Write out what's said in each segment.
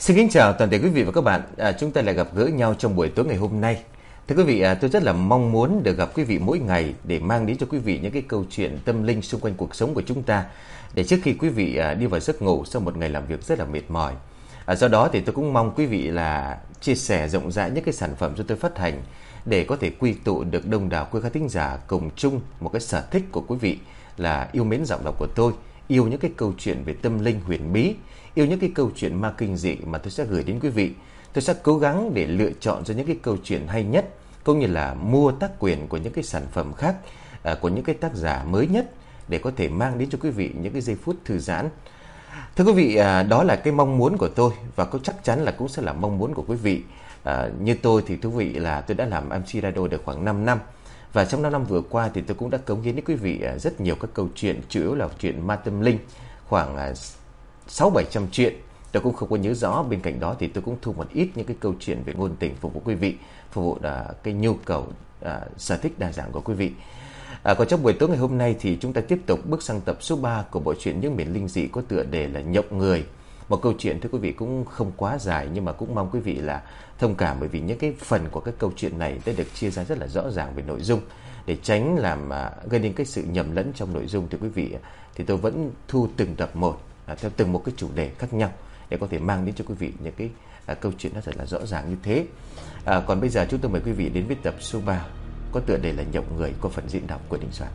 Xin kính chào toàn thể quý vị và các bạn. Chúng ta lại gặp gỡ nhau trong buổi tối ngày hôm nay. Thưa quý vị, tôi rất là mong muốn được gặp quý vị mỗi ngày để mang đến cho quý vị những cái câu chuyện tâm linh xung quanh cuộc sống của chúng ta, để trước khi quý vị đi vào giấc ngủ sau một ngày làm việc rất là mệt mỏi. Do đó thì tôi cũng mong quý vị là chia sẻ rộng rãi những cái sản phẩm do tôi phát hành để có thể quy tụ được đông đảo quý khán thính giả cùng chung một cái sở thích của quý vị là yêu mến giọng đọc của tôi, yêu những cái câu chuyện về tâm linh huyền bí, yêu những cái câu chuyện ma kinh dị mà tôi sẽ gửi đến quý vị. Tôi sẽ cố gắng để lựa chọn ra những cái câu chuyện hay nhất, cũng như là mua tác quyền của những cái sản phẩm khác, của những cái tác giả mới nhất, để có thể mang đến cho quý vị những cái giây phút thư giãn. Thưa quý vị, đó là cái mong muốn của tôi, và có chắc chắn là cũng sẽ là mong muốn của quý vị. Như tôi thì thú vị là tôi đã làm MC Radio được khoảng 5 năm. Và trong 5 năm vừa qua thì tôi cũng đã cống hiến đến quý vị rất nhiều các câu chuyện, chủ yếu là chuyện ma tâm linh, khoảng 600-700 chuyện. Tôi cũng không có nhớ rõ. Bên cạnh đó thì tôi cũng thu một ít những cái câu chuyện về ngôn tình phục vụ quý vị, phục vụ cái nhu cầu sở thích đa dạng của quý vị. Còn trong buổi tối ngày hôm nay thì chúng ta tiếp tục bước sang tập số 3 của bộ truyện Những Miền Linh Dị có tựa đề là Nhộng Người. Một câu chuyện thưa quý vị cũng không quá dài, nhưng mà cũng mong quý vị là thông cảm, bởi vì những cái phần của cái câu chuyện này đã được chia ra rất là rõ ràng về nội dung, để tránh làm gây nên cái sự nhầm lẫn trong nội dung. Thưa quý vị, thì tôi vẫn thu từng tập một theo từng một cái chủ đề khác nhau để có thể mang đến cho quý vị những cái câu chuyện nó thật là rõ ràng như thế. Còn bây giờ chúng tôi mời quý vị đến với tập số 3 có tựa đề là Nhộng Người, có phần diễn đọc của Đình Soạn.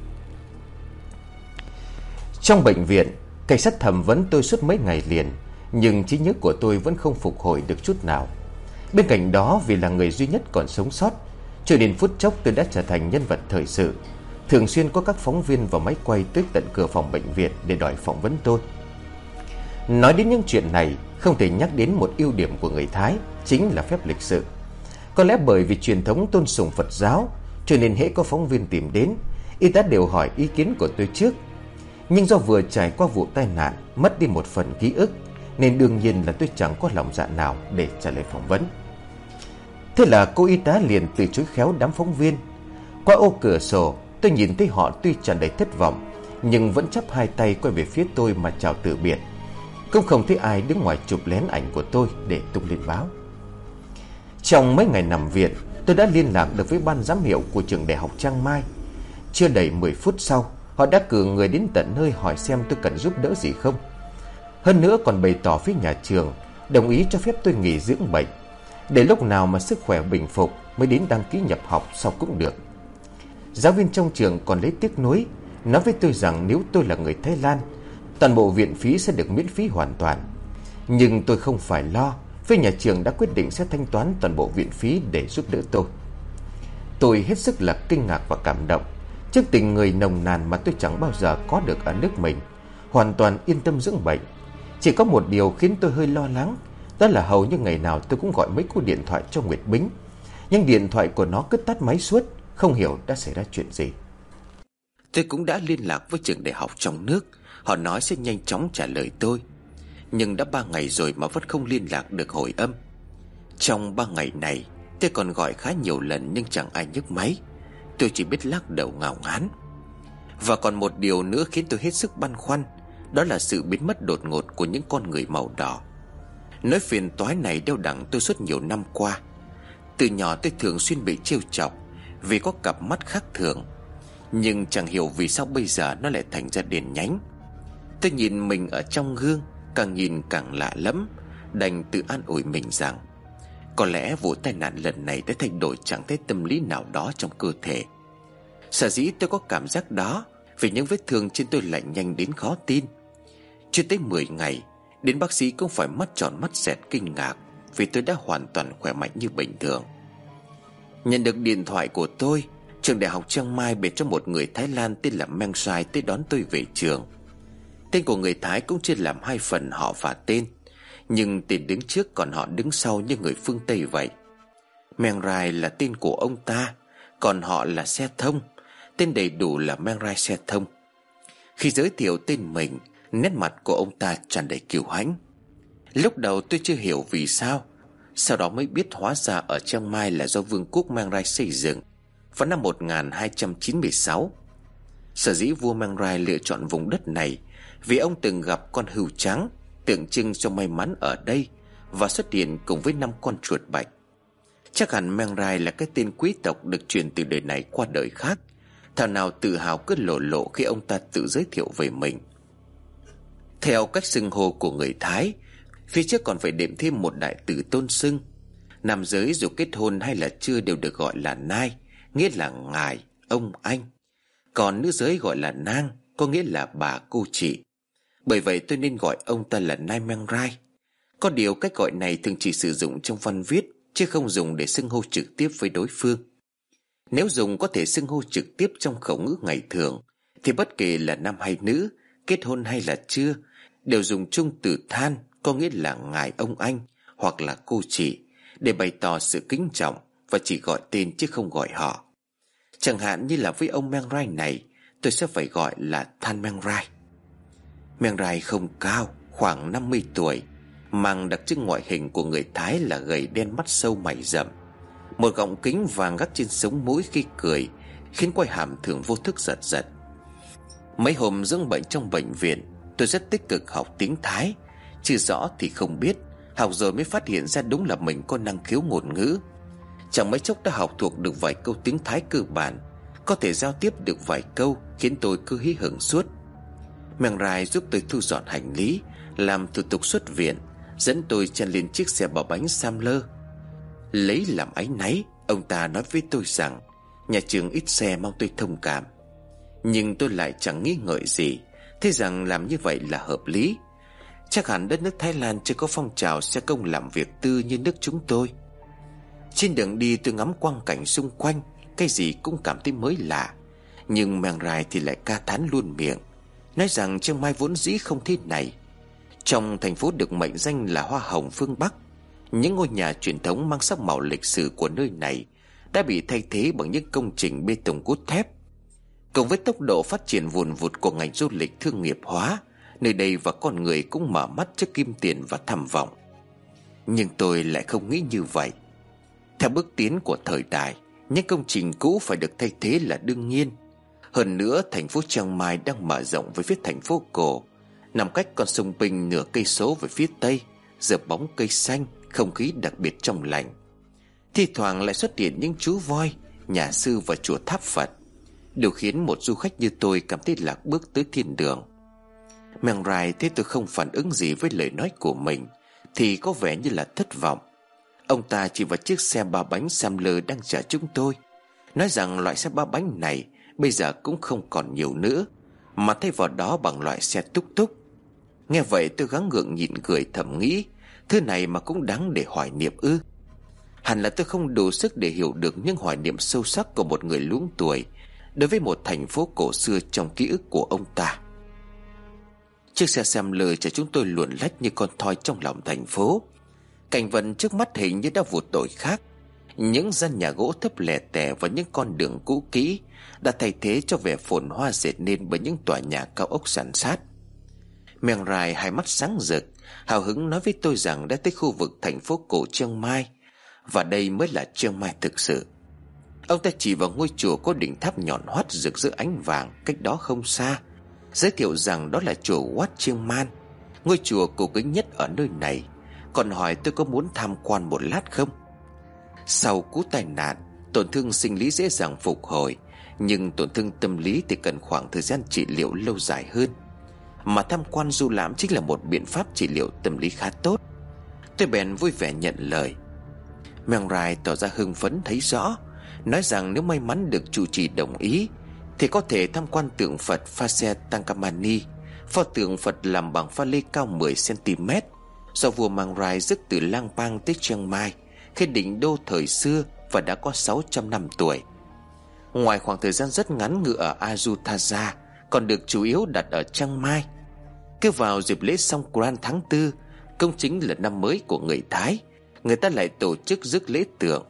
Trong bệnh viện, cảnh sát thẩm vấn tôi suốt mấy ngày liền, nhưng trí nhớ của tôi vẫn không phục hồi được chút nào. Bên cạnh đó, vì là người duy nhất còn sống sót, cho đến phút chốc tôi đã trở thành nhân vật thời sự. Thường xuyên có các phóng viên và máy quay tới tận cửa phòng bệnh viện để đòi phỏng vấn tôi. Nói đến những chuyện này, không thể nhắc đến một ưu điểm của người Thái, chính là phép lịch sự. Có lẽ bởi vì truyền thống tôn sùng Phật giáo, cho nên hễ có phóng viên tìm đến, y tá đều hỏi ý kiến của tôi trước. Nhưng do vừa trải qua vụ tai nạn, mất đi một phần ký ức, nên đương nhiên là tôi chẳng có lòng dạ nào để trả lời phỏng vấn. Thế là cô y tá liền từ chối khéo đám phóng viên. Qua ô cửa sổ, tôi nhìn thấy họ tuy tràn đầy thất vọng, nhưng vẫn chắp hai tay quay về phía tôi mà chào từ biệt. Cũng không thấy ai đứng ngoài chụp lén ảnh của tôi để tung lên báo. Trong mấy ngày nằm viện, tôi đã liên lạc được với ban giám hiệu của trường đại học Trang Mai. Chưa đầy 10 phút sau, họ đã cử người đến tận nơi hỏi xem tôi cần giúp đỡ gì không. Hơn nữa còn bày tỏ phía nhà trường đồng ý cho phép tôi nghỉ dưỡng bệnh, để lúc nào mà sức khỏe bình phục mới đến đăng ký nhập học sau cũng được. Giáo viên trong trường còn lấy tiếc nuối, nói với tôi rằng nếu tôi là người Thái Lan, toàn bộ viện phí sẽ được miễn phí hoàn toàn. Nhưng tôi không phải lo, phía nhà trường đã quyết định sẽ thanh toán toàn bộ viện phí để giúp đỡ tôi. Tôi hết sức là kinh ngạc và cảm động trước tình người nồng nàn mà tôi chẳng bao giờ có được ở nước mình, hoàn toàn yên tâm dưỡng bệnh. Chỉ có một điều khiến tôi hơi lo lắng, đó là hầu như ngày nào tôi cũng gọi mấy cú điện thoại cho Nguyệt Bính, nhưng điện thoại của nó cứ tắt máy suốt, không hiểu đã xảy ra chuyện gì. Tôi cũng đã liên lạc với trường đại học trong nước, họ nói sẽ nhanh chóng trả lời tôi, nhưng đã 3 ngày rồi mà vẫn không liên lạc được hồi âm. Trong 3 ngày này, tôi còn gọi khá nhiều lần nhưng chẳng ai nhấc máy. Tôi chỉ biết lắc đầu ngao ngán. Và còn một điều nữa khiến tôi hết sức băn khoăn, đó là sự biến mất đột ngột của những con người màu đỏ. Nỗi phiền toái này đeo đẳng tôi suốt nhiều năm qua. Từ nhỏ tôi thường xuyên bị trêu chọc vì có cặp mắt khác thường, nhưng chẳng hiểu vì sao bây giờ nó lại thành ra đèn nhánh. Tôi nhìn mình ở trong gương, càng nhìn càng lạ lẫm, đành tự an ủi mình rằng có lẽ vụ tai nạn lần này đã thay đổi trạng thái tâm lý nào đó trong cơ thể. Sở dĩ tôi có cảm giác đó vì những vết thương trên tôi lạnh nhanh đến khó tin. Chưa tới 10 ngày, đến bác sĩ cũng phải mắt tròn mắt dẹt kinh ngạc vì tôi đã hoàn toàn khỏe mạnh như bình thường. Nhận được điện thoại của tôi, trường đại học Chiang Mai biệt cho một người Thái Lan tên là Meng Rai tới đón tôi về trường. Tên của người Thái cũng chia làm 2 phần, họ và tên, nhưng tên đứng trước còn họ đứng sau như người phương Tây vậy. Meng Rai là tên của ông ta, còn họ là Xe Thông. Tên đầy đủ là Meng Rai Xe Thông. Khi giới thiệu tên mình, nét mặt của ông ta tràn đầy kiêu hãnh. Lúc đầu tôi chưa hiểu vì sao, sau đó mới biết hóa ra ở Chiang Mai là do Vương quốc Meng Rai xây dựng vào năm 1296. Sở dĩ vua Meng Rai lựa chọn vùng đất này vì ông từng gặp con hươu trắng, tượng trưng cho may mắn ở đây, và xuất hiện cùng với 5 con chuột bạch. Chắc hẳn Meng Rai là cái tên quý tộc được truyền từ đời này qua đời khác. Thảo nào tự hào cứ lộ lộ khi ông ta tự giới thiệu về mình. Theo cách xưng hô của người Thái, phía trước còn phải đệm thêm một đại từ tôn xưng. Nam giới dù kết hôn hay là chưa đều được gọi là nai, nghĩa là ngài, ông, anh. Còn nữ giới gọi là nang, có nghĩa là bà, cô, chị. Bởi vậy tôi nên gọi ông ta là Nai Meng Rai. Có điều cách gọi này thường chỉ sử dụng trong văn viết, chứ không dùng để xưng hô trực tiếp với đối phương. Nếu dùng có thể xưng hô trực tiếp trong khẩu ngữ ngày thường, thì bất kể là nam hay nữ, kết hôn hay là chưa, đều dùng chung từ than, có nghĩa là ngài, ông, anh hoặc là cô, chị, để bày tỏ sự kính trọng và chỉ gọi tên chứ không gọi họ. Chẳng hạn như là với ông Meng Rai này, tôi sẽ phải gọi là Than Meng Rai. Meng Rai không cao, khoảng 50 tuổi, mang đặc trưng ngoại hình của người Thái là gầy đen, mắt sâu, mày rậm, một gọng kính vàng gác trên sống mũi khi cười, khiến quai hàm thường vô thức giật giật. Mấy hôm dưỡng bệnh trong bệnh viện, tôi rất tích cực học tiếng Thái, chứ rõ thì không biết, học rồi mới phát hiện ra đúng là mình có năng khiếu ngôn ngữ. Chẳng mấy chốc đã học thuộc được vài câu tiếng Thái cơ bản, có thể giao tiếp được vài câu, khiến tôi cứ hí hửng suốt. Meng Rai giúp tôi thu dọn hành lý, làm thủ tục xuất viện, dẫn tôi chen lên chiếc xe ba bánh Sam lơ. Lấy làm áy náy, ông ta nói với tôi rằng nhà trường ít xe, mong tôi thông cảm. Nhưng tôi lại chẳng nghĩ ngợi gì, thấy rằng làm như vậy là hợp lý. Chắc hẳn đất nước Thái Lan chưa có phong trào xe công làm việc tư như nước chúng tôi. Trên đường đi tôi ngắm quang cảnh xung quanh, cái gì cũng cảm thấy mới lạ. Nhưng Meng Rai thì lại ca thán luôn miệng, nói rằng Chiang Mai vốn dĩ không thế này. Trong thành phố được mệnh danh là Hoa Hồng phương Bắc, những ngôi nhà truyền thống mang sắc màu lịch sử của nơi này đã bị thay thế bằng những công trình bê tông cốt thép. Cùng với tốc độ phát triển vùn vụt của ngành du lịch thương nghiệp hóa, nơi đây và con người cũng mở mắt trước kim tiền và tham vọng. Nhưng tôi lại không nghĩ như vậy. Theo bước tiến của thời đại, những công trình cũ phải được thay thế là đương nhiên. Hơn nữa, thành phố Chiang Mai đang mở rộng về phía thành phố cổ, nằm cách con sông Pinh nửa cây số về phía tây, giữa bóng cây xanh, không khí đặc biệt trong lành. Thi thoảng lại xuất hiện những chú voi, nhà sư và chùa tháp Phật, điều khiến một du khách như tôi cảm thấy lạc bước tới thiên đường. Meng Rai thấy tôi không phản ứng gì với lời nói của mình thì có vẻ như là thất vọng. Ông ta chỉ vào chiếc xe ba bánh Sam lơ đang chở chúng tôi, nói rằng loại xe ba bánh này bây giờ cũng không còn nhiều nữa, mà thay vào đó bằng loại xe túc túc. Nghe vậy tôi gắng gượng nhịn cười, thầm nghĩ, thứ này mà cũng đáng để hoài niệm ư? Hẳn là tôi không đủ sức để hiểu được những hoài niệm sâu sắc của một người luống tuổi đối với một thành phố cổ xưa trong ký ức của ông ta. Chiếc xe Sam lơ chở chúng tôi luồn lách như con thoi trong lòng thành phố. Cảnh vật trước mắt hình như đã vụt đổi khác. Những gian nhà gỗ thấp lẻ tẻ và những con đường cũ kỹ đã thay thế cho vẻ phồn hoa dệt nên bởi những tòa nhà cao ốc san sát. Meng Rai hai mắt sáng rực, hào hứng nói với tôi rằng đã tới khu vực thành phố cổ Chiang Mai, và đây mới là Chiang Mai thực sự. Ông ta chỉ vào ngôi chùa có đỉnh tháp nhọn hoắt rực rỡ ánh vàng cách đó không xa, giới thiệu rằng đó là chùa Wat Chiang Man, ngôi chùa cổ kính nhất ở nơi này, còn hỏi tôi có muốn tham quan một lát không. Sau cú tai nạn, tổn thương sinh lý dễ dàng phục hồi, nhưng tổn thương tâm lý thì cần khoảng thời gian trị liệu lâu dài hơn, mà tham quan du lãm chính là một biện pháp trị liệu tâm lý khá tốt. Tôi bèn vui vẻ nhận lời. Meng Rai tỏ ra hưng phấn thấy rõ, nói rằng nếu may mắn được chủ trì đồng ý thì có thể tham quan tượng Phật Phase Tangkamani, pho tượng Phật làm bằng pha lê cao 10 cm do vua Mang Rai rước từ Lang Bang tới Chiang Mai khi định đô thời xưa và đã có 600 năm tuổi. Ngoài khoảng thời gian rất ngắn ngự ở Ayutthaya, còn được chủ yếu đặt ở Chiang Mai. Cứ vào dịp lễ Songkran tháng 4, công chính là năm mới của người Thái, người ta lại tổ chức rước lễ tượng.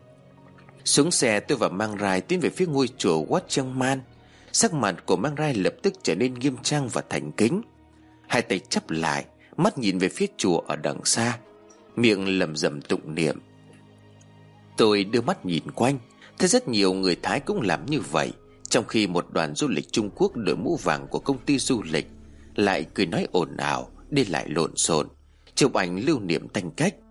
Xuống xe, tôi và Mang Rai tiến về phía ngôi chùa Wat Chiang Man. Sắc mặt của Mang Rai lập tức trở nên nghiêm trang và thành kính, hai tay chắp lại, mắt nhìn về phía chùa ở đằng xa, miệng lẩm bẩm tụng niệm. Tôi đưa mắt nhìn quanh, thấy rất nhiều người Thái cũng làm như vậy, trong khi một đoàn du lịch Trung Quốc đội mũ vàng của công ty du lịch lại cười nói ồn ào, đi lại lộn xộn, chụp ảnh lưu niệm tanh cách.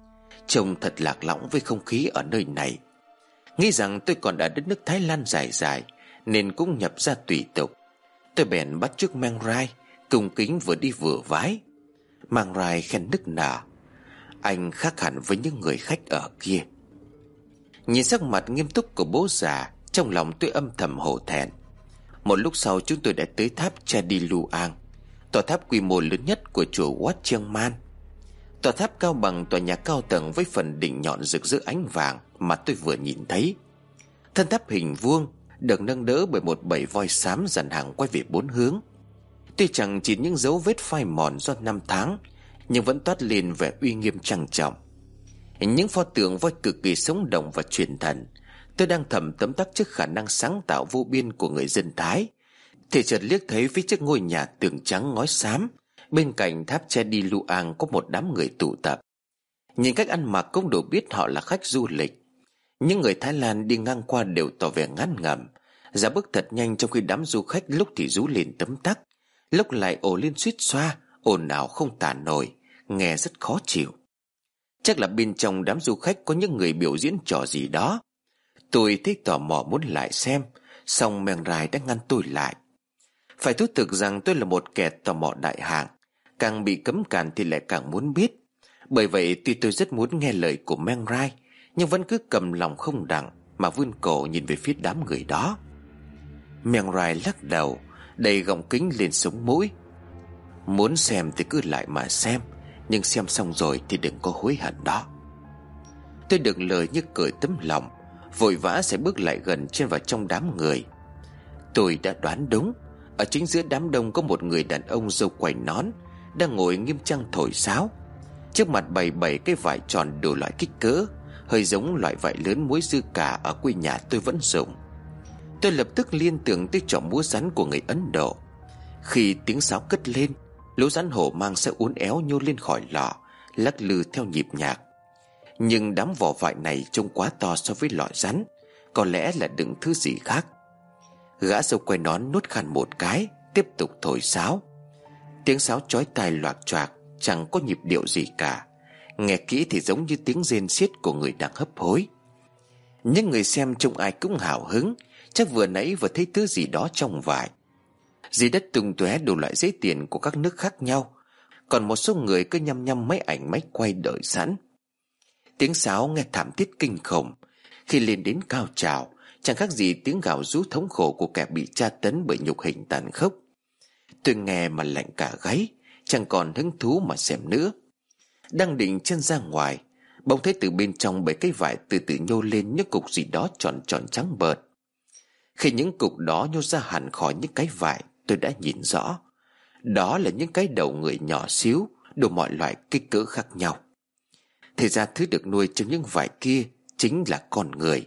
trông thật lạc lõng với không khí ở nơi này. Nghĩ rằng tôi còn ở đất nước Thái Lan dài dài nên cũng nhập ra tùy tục. Tôi bèn bắt chước Mang Rai, cung kính vừa đi vừa vái. Mang Rai khen nức nở: "Anh khác hẳn với những người khách ở kia." Nhìn sắc mặt nghiêm túc của bố già, trong lòng tôi âm thầm hổ thẹn. Một lúc sau chúng tôi đã tới tháp Cha Di Luang, tòa tháp quy mô lớn nhất của chùa Wat Chiang Man. Tòa tháp cao bằng tòa nhà cao tầng với phần đỉnh nhọn rực rỡ ánh vàng mà tôi vừa nhìn thấy. Thân tháp hình vuông được nâng đỡ bởi một bầy voi xám dàn hàng quay về bốn hướng. Tuy chẳng chỉ những dấu vết phai mòn do năm tháng, nhưng vẫn toát lên vẻ uy nghiêm trang trọng. Những pho tượng voi cực kỳ sống động và truyền thần. Tôi đang thầm tấm tắc trước khả năng sáng tạo vô biên của người dân Thái, thì chợt liếc thấy phía trước ngôi nhà tường trắng ngói xám, bên cạnh tháp Cha Di Luang có một đám người tụ tập. Nhìn cách ăn mặc cũng đủ biết họ là khách du lịch. Những người Thái Lan đi ngang qua đều tỏ vẻ ngán ngẩm, ra bước thật nhanh, trong khi đám du khách lúc thì rú lên tấm tắc, lúc lại ồ lên suýt xoa, ồn ào không tả nổi, nghe rất khó chịu. Chắc là bên trong đám du khách có những người biểu diễn trò gì đó. Tôi thấy tò mò muốn lại xem, song Mang Rai đã ngăn tôi lại. Phải thú thực rằng tôi là một kẻ tò mò đại hạng, càng bị cấm cản thì lại càng muốn biết. Bởi vậy tuy tôi rất muốn nghe lời của Mang Rai, nhưng vẫn cứ cầm lòng không đặng mà vươn cổ nhìn về phía đám người đó. Mang Rai lắc đầu, đầy gọng kính lên sống mũi: "Muốn xem thì cứ lại mà xem, nhưng xem xong rồi thì đừng có hối hận đó." Tôi được lời như cởi tấm lòng, vội vã sẽ bước lại gần chen vào trong đám người. Tôi đã đoán đúng. Ở chính giữa đám đông có một người đàn ông râu quai nón đang ngồi nghiêm trang thổi sáo. Trước mặt bày cái vải tròn đủ loại kích cỡ, hơi giống loại vải lớn muối dư cả ở quê nhà tôi vẫn dùng. Tôi lập tức liên tưởng tới trò múa rắn của người Ấn Độ. Khi tiếng sáo cất lên, lũ rắn hổ mang sẽ uốn éo nhô lên khỏi lọ, lắc lư theo nhịp nhạc. Nhưng đám vỏ vải này trông quá to so với lọ rắn, có lẽ là đựng thứ gì khác. Gã râu quai nón nuốt khan một cái, tiếp tục thổi sáo. Tiếng sáo chói tai loạc choạc, chẳng có nhịp điệu gì cả. Nghe kỹ thì giống như tiếng rên xiết của người đang hấp hối. Những người xem trông ai cũng hào hứng, chắc vừa nãy vừa thấy thứ gì đó trong vải. Dưới đất tung tóe đủ loại giấy tiền của các nước khác nhau, còn một số người cứ nhăm nhăm máy ảnh máy quay đợi sẵn. Tiếng sáo nghe thảm thiết kinh khủng. Khi lên đến cao trào, chẳng khác gì tiếng gào rú thống khổ của kẻ bị tra tấn bởi nhục hình tàn khốc. Tôi nghe mà lạnh cả gáy, chẳng còn hứng thú mà xem nữa. Đang định chân ra ngoài, bỗng thấy từ bên trong bầy cây vải từ từ nhô lên những cục gì đó tròn tròn trắng bợt. Khi những cục đó nhô ra hẳn khỏi những cái vải, tôi đã nhìn rõ. Đó là những cái đầu người nhỏ xíu, đủ mọi loại kích cỡ khác nhau. Thì ra thứ được nuôi trong những vải kia chính là con người,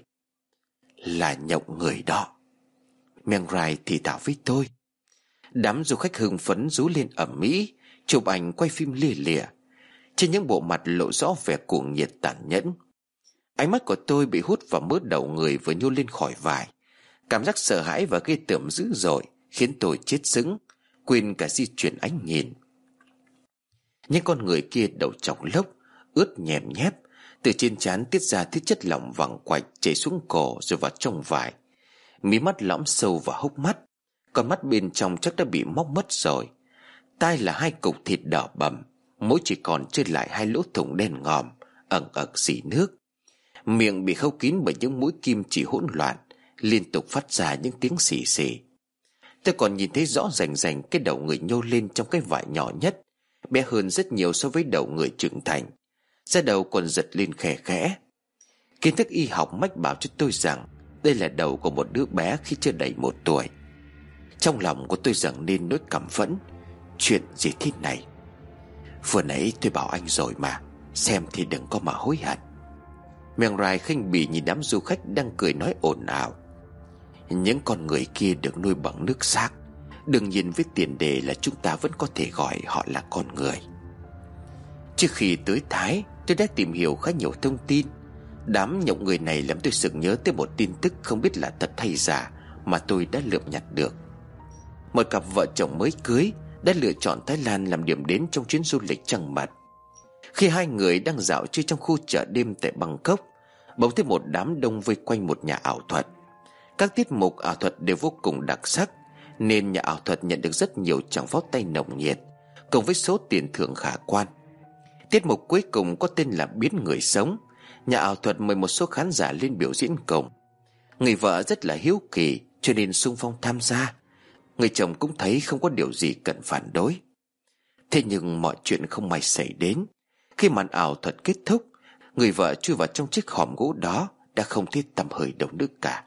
là nhộng người đó. Mang Rai thì thào với tôi. Đám du khách hưng phấn rú lên ầm ĩ, chụp ảnh quay phim lia lịa. Trên những bộ mặt lộ rõ vẻ cuồng nhiệt tàn nhẫn. Ánh mắt của tôi bị hút vào mớ đầu người vừa nhô lên khỏi vải. Cảm giác sợ hãi và ghê tởm dữ dội khiến tôi chết sững, quên cả di chuyển ánh nhìn. Những con người kia đầu trọc lốc, ướt nhèm nhép, từ trên trán tiết ra thứ chất lỏng vàng quạch chảy xuống cổ rồi vào trong vải. Mí mắt lõm sâu vào hốc mắt, con mắt bên trong chắc đã bị móc mất rồi. Tai là hai cục thịt đỏ bầm, mỗi chỉ còn trơ lại hai lỗ thủng đen ngòm, ẩn ẩn xỉ nước. Miệng bị khâu kín bởi những mũi kim chỉ hỗn loạn, liên tục phát ra những tiếng xì xì. Tôi còn nhìn thấy rõ rành rành cái đầu người nhô lên trong cái vải nhỏ nhất, bé hơn rất nhiều so với đầu người trưởng thành. Da đầu còn giật lên khẽ khẽ. Kiến thức y học mách bảo cho tôi rằng đây là đầu của một đứa bé khi chưa đầy 1 tuổi. Trong lòng của tôi dâng lên nỗi căm phẫn. Chuyện gì thế này? Vừa nãy tôi bảo anh rồi mà, xem thì đừng có mà hối hận. Mang Rai khinh bỉ nhìn đám du khách đang cười nói ồn ào. Những con người kia được nuôi bằng nước xác, đừng nhìn với tiền đề là chúng ta vẫn có thể gọi họ là con người. Trước khi tới Thái, tôi đã tìm hiểu khá nhiều thông tin. Đám nhộng người này làm tôi sực nhớ tới một tin tức không biết là thật hay giả mà tôi đã lượm nhặt được. Một cặp vợ chồng mới cưới đã lựa chọn Thái Lan làm điểm đến trong chuyến du lịch trăng mật. Khi hai người đang dạo chơi trong khu chợ đêm tại Bangkok, bỗng thấy một đám đông vây quanh một nhà ảo thuật. Các tiết mục ảo thuật đều vô cùng đặc sắc, nên nhà ảo thuật nhận được rất nhiều tràng pháo tay nồng nhiệt, cùng với số tiền thưởng khả quan. Tiết mục cuối cùng có tên là biến người sống. Nhà ảo thuật mời một số khán giả lên biểu diễn cùng. Người vợ rất là hiếu kỳ cho nên xung phong tham gia. Người chồng cũng thấy không có điều gì cần phản đối. Thế nhưng mọi chuyện không may xảy đến. Khi màn ảo thuật kết thúc, người vợ chui vào trong chiếc hòm gỗ đó đã không thấy tăm hơi đâu nữa cả.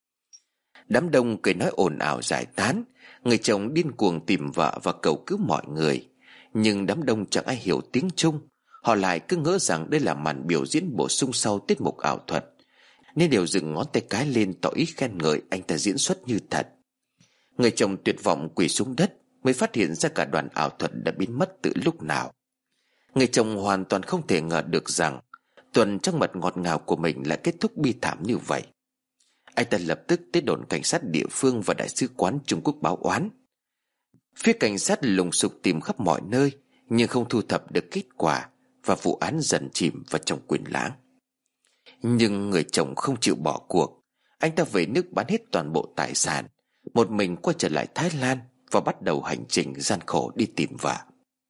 Đám đông cười nói ồn ào giải tán. Người chồng điên cuồng tìm vợ và cầu cứu mọi người. Nhưng đám đông chẳng ai hiểu tiếng Trung. Họ lại cứ ngỡ rằng đây là màn biểu diễn bổ sung sau tiết mục ảo thuật, nên đều dựng ngón tay cái lên tỏ ý khen ngợi anh ta diễn xuất như thật. Người chồng tuyệt vọng quỳ xuống đất, mới phát hiện ra cả đoàn ảo thuật đã biến mất từ lúc nào. Người chồng hoàn toàn không thể ngờ được rằng tuần trăng mật ngọt ngào của mình lại kết thúc bi thảm như vậy. Anh ta lập tức tới đồn cảnh sát địa phương và đại sứ quán Trung Quốc báo oán. Phía cảnh sát lùng sục tìm khắp mọi nơi, nhưng không thu thập được kết quả, và vụ án dần chìm vào trong quên lãng. Nhưng người chồng không chịu bỏ cuộc. Anh ta về nước bán hết toàn bộ tài sản, một mình quay trở lại Thái Lan và bắt đầu hành trình gian khổ đi tìm vợ.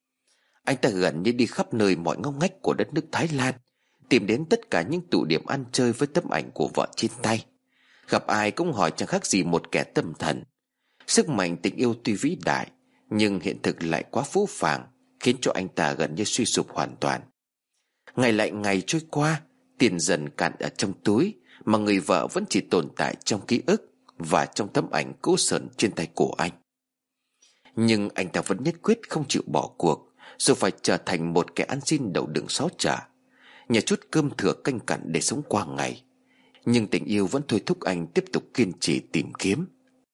Anh ta gần như đi khắp nơi mọi ngóc ngách của đất nước Thái Lan, tìm đến tất cả những tụ điểm ăn chơi với tấm ảnh của vợ trên tay. Gặp ai cũng hỏi chẳng khác gì một kẻ tâm thần. Sức mạnh tình yêu tuy vĩ đại, nhưng hiện thực lại quá phũ phàng, khiến cho anh ta gần như suy sụp hoàn toàn. Ngày lại ngày trôi qua, tiền dần cạn ở trong túi, mà người vợ vẫn chỉ tồn tại trong ký ức và trong tấm ảnh cũ sờn trên tay của anh. Nhưng anh ta vẫn nhất quyết không chịu bỏ cuộc, dù phải trở thành một kẻ ăn xin đậu đường xó chợ, nhờ chút cơm thừa canh cặn để sống qua ngày. Nhưng tình yêu vẫn thôi thúc anh tiếp tục kiên trì tìm kiếm.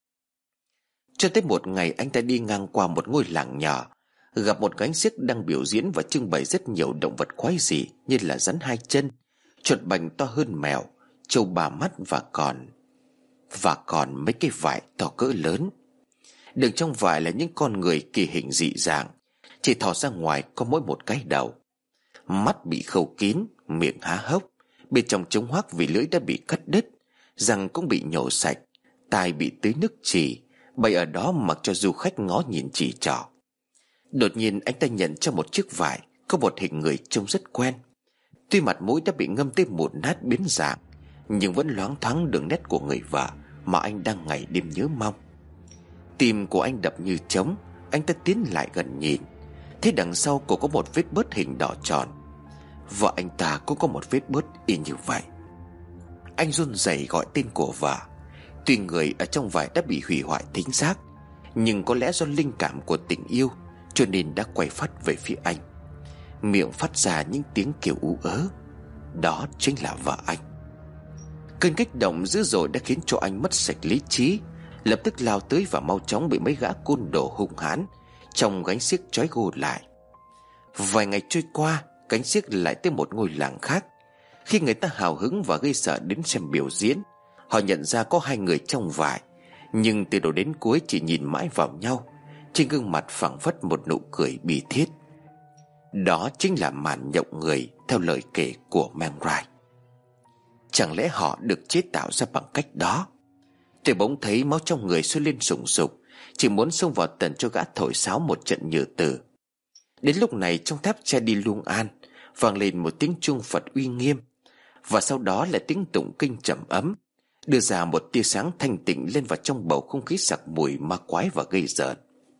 Cho tới một ngày, anh ta đi ngang qua một ngôi làng nhỏ, gặp một gánh xiếc đang biểu diễn và trưng bày rất nhiều động vật quái dị như là rắn hai chân, chuột bành to hơn mèo, trâu ba mắt và còn mấy cái vải to cỡ lớn. Đựng trong vải là những con người kỳ hình dị dạng, chỉ thò ra ngoài có mỗi một cái đầu. Mắt bị khâu kín, miệng há hốc, bên trong trống hoác vì lưỡi đã bị cắt đứt, răng cũng bị nhổ sạch, tai bị tưới nước chỉ, bày ở đó mặc cho du khách ngó nhìn chỉ trỏ. Đột nhiên anh ta nhận ra một chiếc vải có một hình người trông rất quen. Tuy mặt mũi đã bị ngâm tới mụn nát biến dạng, nhưng vẫn loáng thoáng đường nét của người vợ mà anh đang ngày đêm nhớ mong. Tim của anh đập như trống. Anh ta tiến lại gần nhìn, thấy đằng sau cô có một vết bớt hình đỏ tròn. Vợ anh ta cũng có một vết bớt y như vậy. Anh run rẩy gọi tên của vợ. Tuy người ở trong vải đã bị hủy hoại thính giác, nhưng có lẽ do linh cảm của tình yêu cho nên đã quay phát về phía anh, miệng phát ra những tiếng kêu ú ớ. Đó chính là vợ anh. Cơn kích động dữ dội đã khiến cho anh mất sạch lý trí, lập tức lao tới và mau chóng bị mấy gã côn đồ hung hãn trong gánh xiếc trói gô lại. Vài ngày trôi qua, gánh xiếc lại tới một ngôi làng khác. Khi người ta hào hứng và gây sợ đến xem biểu diễn, họ nhận ra có hai người trong vải, nhưng từ đầu đến cuối chỉ nhìn mãi vào nhau, trên gương mặt phảng phất một nụ cười bi thiết. Đó chính là màn nhộng người theo lời kể của Mang Rai. Chẳng lẽ họ được chế tạo ra bằng cách đó? Tôi bỗng thấy máu trong người sôi lên sùng sục, chỉ muốn xông vào tận cho gã thổi sáo một trận nhừ tử. Đến lúc này trong tháp che đi Luông An vang lên một tiếng chuông Phật uy nghiêm, và sau đó là tiếng tụng kinh trầm ấm, đưa ra một tia sáng thanh tịnh lên vào trong bầu không khí sặc mùi ma quái và gây rợn.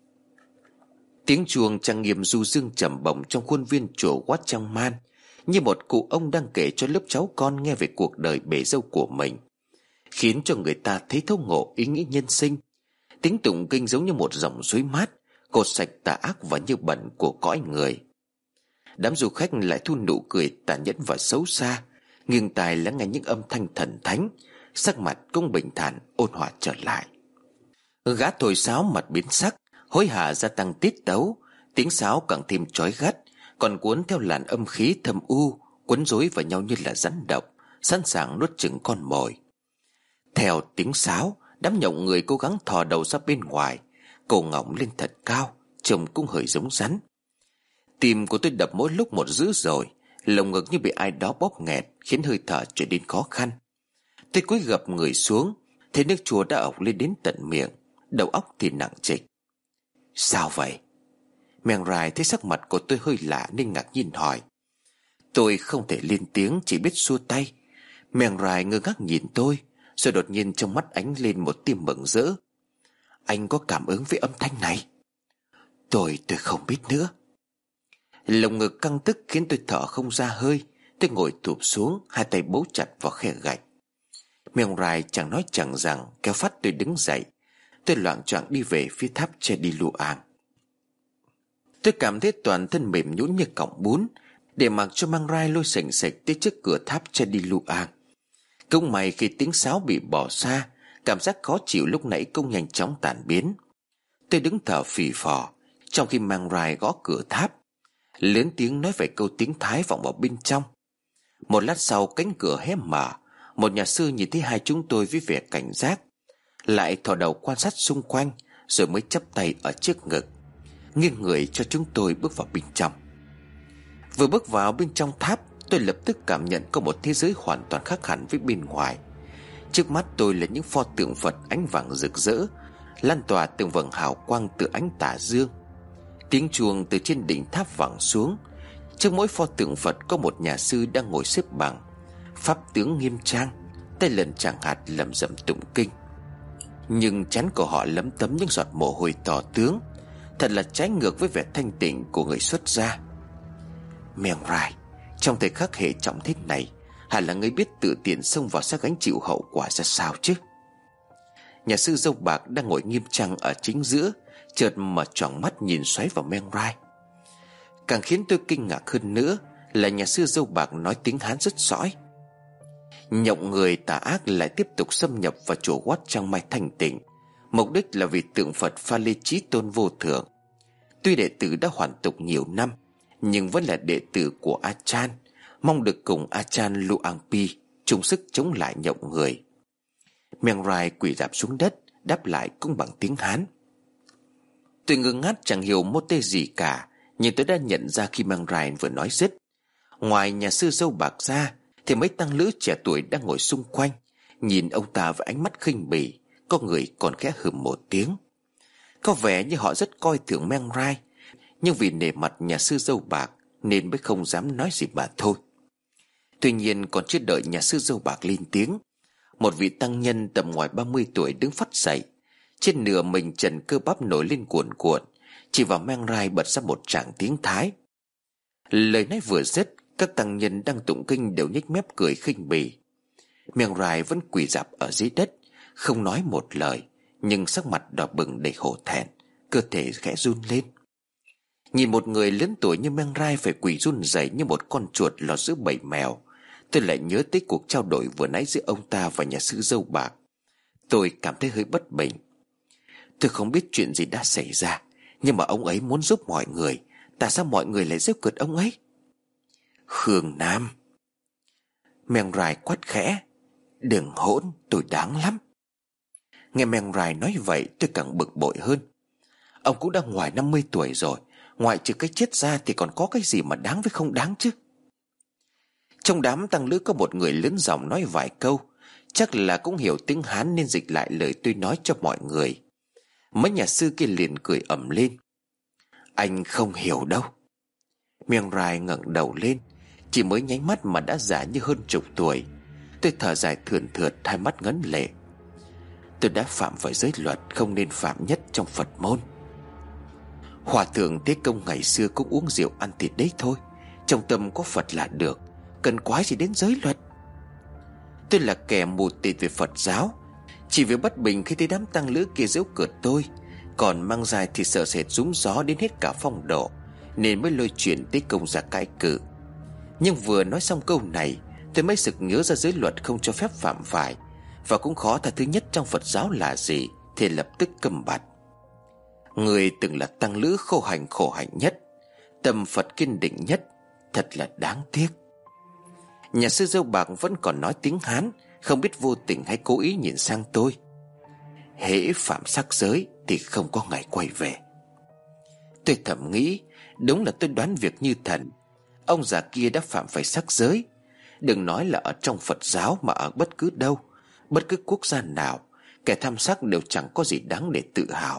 Tiếng chuông trang nghiêm du dương trầm bổng trong khuôn viên chùa Wat Chang Man, như một cụ ông đang kể cho lớp cháu con nghe về cuộc đời bể dâu của mình, khiến cho người ta thấy thấu ngộ ý nghĩa nhân sinh. Tiếng tụng kinh giống như một dòng suối mát, cột sạch tà ác và như bẩn của cõi người. Đám du khách lại thu nụ cười tàn nhẫn và xấu xa, nghiêng tai lắng nghe những âm thanh thần thánh, sắc mặt cũng bình thản ôn hòa trở lại. Gã thổi sáo mặt biến sắc, hối hả gia tăng tiết tấu, tiếng sáo càng thêm chói gắt, còn cuốn theo làn âm khí thâm u, quấn rối vào nhau như là rắn độc, sẵn sàng nuốt chửng con mồi. Theo tiếng sáo, đám nhộng người cố gắng thò đầu ra bên ngoài, cổ ngọng lên thật cao, trông cũng hơi giống rắn. Tim của tôi đập mỗi lúc một dữ dội, lồng ngực như bị ai đó bóp nghẹt, khiến hơi thở trở nên khó khăn. Tôi cúi gập người xuống, thấy nước chua đã ọc lên đến tận miệng, đầu óc thì nặng trịch. Sao vậy? Meng Rai thấy sắc mặt của tôi hơi lạ nên ngạc nhiên hỏi. Tôi không thể lên tiếng, chỉ biết xua tay. Meng Rai ngơ ngác nhìn tôi, rồi đột nhiên trong mắt ánh lên một tia mừng rỡ. Anh có cảm ứng với âm thanh này? Tôi không biết nữa. Lồng ngực căng tức khiến tôi thở không ra hơi. Tôi ngồi thụp xuống, hai tay bấu chặt vào khe gạch. Meng Rai chẳng nói chẳng rằng kéo phát tôi đứng dậy. Tôi loạng choạng đi về phía tháp Che Đi Luang. Tôi cảm thấy toàn thân mềm nhũn như cọng bún, để mặc cho Meng Rai lôi sành sạch tới trước cửa tháp Che Đi Luang. Cũng may khi tiếng sáo bị bỏ xa, cảm giác khó chịu lúc nãy cũng nhanh chóng tàn biến. Tôi đứng thở phì phò, trong khi Meng Rai gõ cửa tháp, lớn tiếng nói vài câu tiếng Thái vọng vào bên trong. Một lát sau, cánh cửa hé mở. Một nhà sư nhìn thấy hai chúng tôi với vẻ cảnh giác, lại thò đầu quan sát xung quanh, rồi mới chắp tay ở trước ngực, nghiêng người cho chúng tôi bước vào bên trong. Vừa bước vào bên trong tháp, tôi lập tức cảm nhận có một thế giới hoàn toàn khác hẳn với bên ngoài. Trước mắt tôi là những pho tượng Phật ánh vàng rực rỡ, lan tỏa từng vầng hào quang từ ánh tà dương. Tiếng chuông từ trên đỉnh tháp vẳng xuống. Trước mỗi pho tượng Phật có một nhà sư đang ngồi xếp bằng, pháp tướng nghiêm trang, tay lần chẳng hạt lẩm rẩm tụng kinh. Nhưng trán của họ lấm tấm những giọt mồ hôi tỏ tướng, thật là trái ngược với vẻ thanh tịnh của người xuất gia. Meng Rai, trong thời khắc hệ trọng thế này, hẳn là người biết tự tiện xông vào sẽ gánh chịu hậu quả ra sao chứ? Nhà sư râu bạc đang ngồi nghiêm trang ở chính giữa, chợt mở choàng mắt nhìn xoáy vào Meng Rai. Càng khiến tôi kinh ngạc hơn nữa là nhà sư râu bạc nói tiếng Hán rất sõi. Nhộng người tà ác lại tiếp tục xâm nhập vào chùa Wat Chiang Mai thanh tịnh, mục đích là vì tượng Phật Pha Lê Chí Tôn vô thượng. Tuy đệ tử đã hoàn tục nhiều năm, nhưng vẫn là đệ tử của A Chan, mong được cùng A Chan Luang Pi chung sức chống lại nhộng người. Meng Rai quỳ rạp xuống đất, đáp lại cũng bằng tiếng Hán. Tôi ngơ ngác chẳng hiểu mô tê gì cả, nhưng tôi đã nhận ra khi Meng Rai vừa nói dứt, ngoài nhà sư râu bạc ra thì mấy tăng lữ trẻ tuổi đang ngồi xung quanh, nhìn ông ta với ánh mắt khinh bỉ. Có người còn khẽ hừm một tiếng. Có vẻ như họ rất coi thường Meng Rai, nhưng vì nể mặt nhà sư râu bạc nên mới không dám nói gì mà thôi. Tuy nhiên còn chưa đợi nhà sư râu bạc lên tiếng, một vị tăng nhân tầm ngoài 30 tuổi đứng phắt dậy, trên nửa mình trần cơ bắp nổi lên cuồn cuộn, chỉ vào Meng Rai bật ra một tràng tiếng Thái. Lời nói vừa dứt, các tăng nhân đang tụng kinh đều nhếch mép cười khinh bỉ. Meng Rai vẫn quỳ rạp ở dưới đất, không nói một lời, nhưng sắc mặt đỏ bừng đầy hổ thẹn, cơ thể khẽ run lên. Nhìn một người lớn tuổi như Meng Rai phải quỳ run rẩy như một con chuột lọt giữa bầy mèo, tôi lại nhớ tới cuộc trao đổi vừa nãy giữa ông ta và nhà sư râu bạc. Tôi cảm thấy hơi bất bình. Tôi không biết chuyện gì đã xảy ra, nhưng mà ông ấy muốn giúp mọi người, tại sao mọi người lại giễu cợt ông ấy? Khương Nam, Meng Rai quát khẽ. Đừng hỗn, tôi đáng lắm. Nghe Meng Rai nói vậy, tôi càng bực bội hơn. Ông cũng đã ngoài 50 tuổi rồi, ngoại trừ cái chết ra thì còn có cái gì mà đáng với không đáng chứ? Trong đám tăng lữ có một người lớn giọng nói vài câu, chắc là cũng hiểu tiếng Hán nên dịch lại lời tôi nói cho mọi người. Mấy nhà sư kia liền cười ầm lên. Anh không hiểu đâu. Meng Rai ngẩng đầu lên, chỉ mới nháy mắt mà đã già như hơn chục tuổi. Tôi thở dài thườn thượt, hai mắt ngấn lệ. Tôi đã phạm phải giới luật không nên phạm nhất trong Phật môn. Hòa thượng Thế Công ngày xưa cũng uống rượu ăn thịt đấy thôi, trong tâm có Phật là được, cần quái gì đến giới luật. Tôi là kẻ mù tịt về Phật giáo, chỉ vì bất bình khi thấy đám tăng lữ kia giễu cợt tôi, còn Mang Dài thì sợ sệt rúm gió đến hết cả phong độ, nên mới lôi chuyện Tế Công ra cãi cự. Nhưng vừa nói xong câu này, tôi mới sực nhớ ra giới luật không cho phép phạm phải, và cũng khó tha thứ nhất trong Phật giáo là gì, thì lập tức câm bặt. Người từng là tăng lữ khổ hạnh nhất, tâm Phật kiên định nhất, thật là đáng tiếc. Nhà sư dâu bạc vẫn còn nói tiếng Hán, không biết vô tình hay cố ý nhìn sang tôi. Hễ phạm sắc giới thì không có ngày quay về. Tôi thầm nghĩ, Đúng là tôi đoán việc như thần. Ông già kia đã phạm phải sắc giới. Đừng nói là ở trong Phật giáo, mà ở bất cứ đâu, bất cứ quốc gia nào, kẻ tham sắc đều chẳng có gì đáng để tự hào.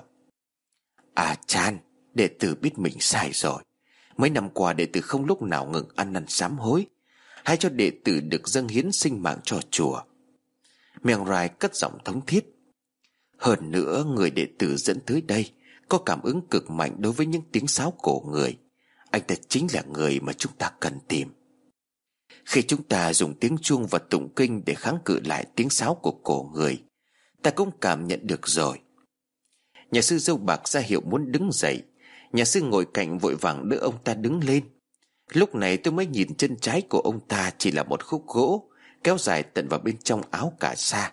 À Chan, đệ tử biết mình sai rồi. Mấy năm qua đệ tử không lúc nào ngừng ăn năn sám hối. Hãy cho đệ tử được dâng hiến sinh mạng cho chùa. Meng Rai cất giọng thống thiết. Hơn nữa, người đệ tử dẫn tới đây có cảm ứng cực mạnh đối với những tiếng sáo cổ người. Anh ta chính là người mà chúng ta cần tìm. Khi chúng ta dùng tiếng chuông và tụng kinh để kháng cự lại tiếng sáo của cổ người, ta cũng cảm nhận được rồi. Nhà sư Dâu Bạc ra hiệu muốn đứng dậy. Nhà sư ngồi cạnh vội vàng đỡ ông ta đứng lên. Lúc này tôi mới nhìn chân trái của ông ta chỉ là một khúc gỗ kéo dài tận vào bên trong áo cà sa.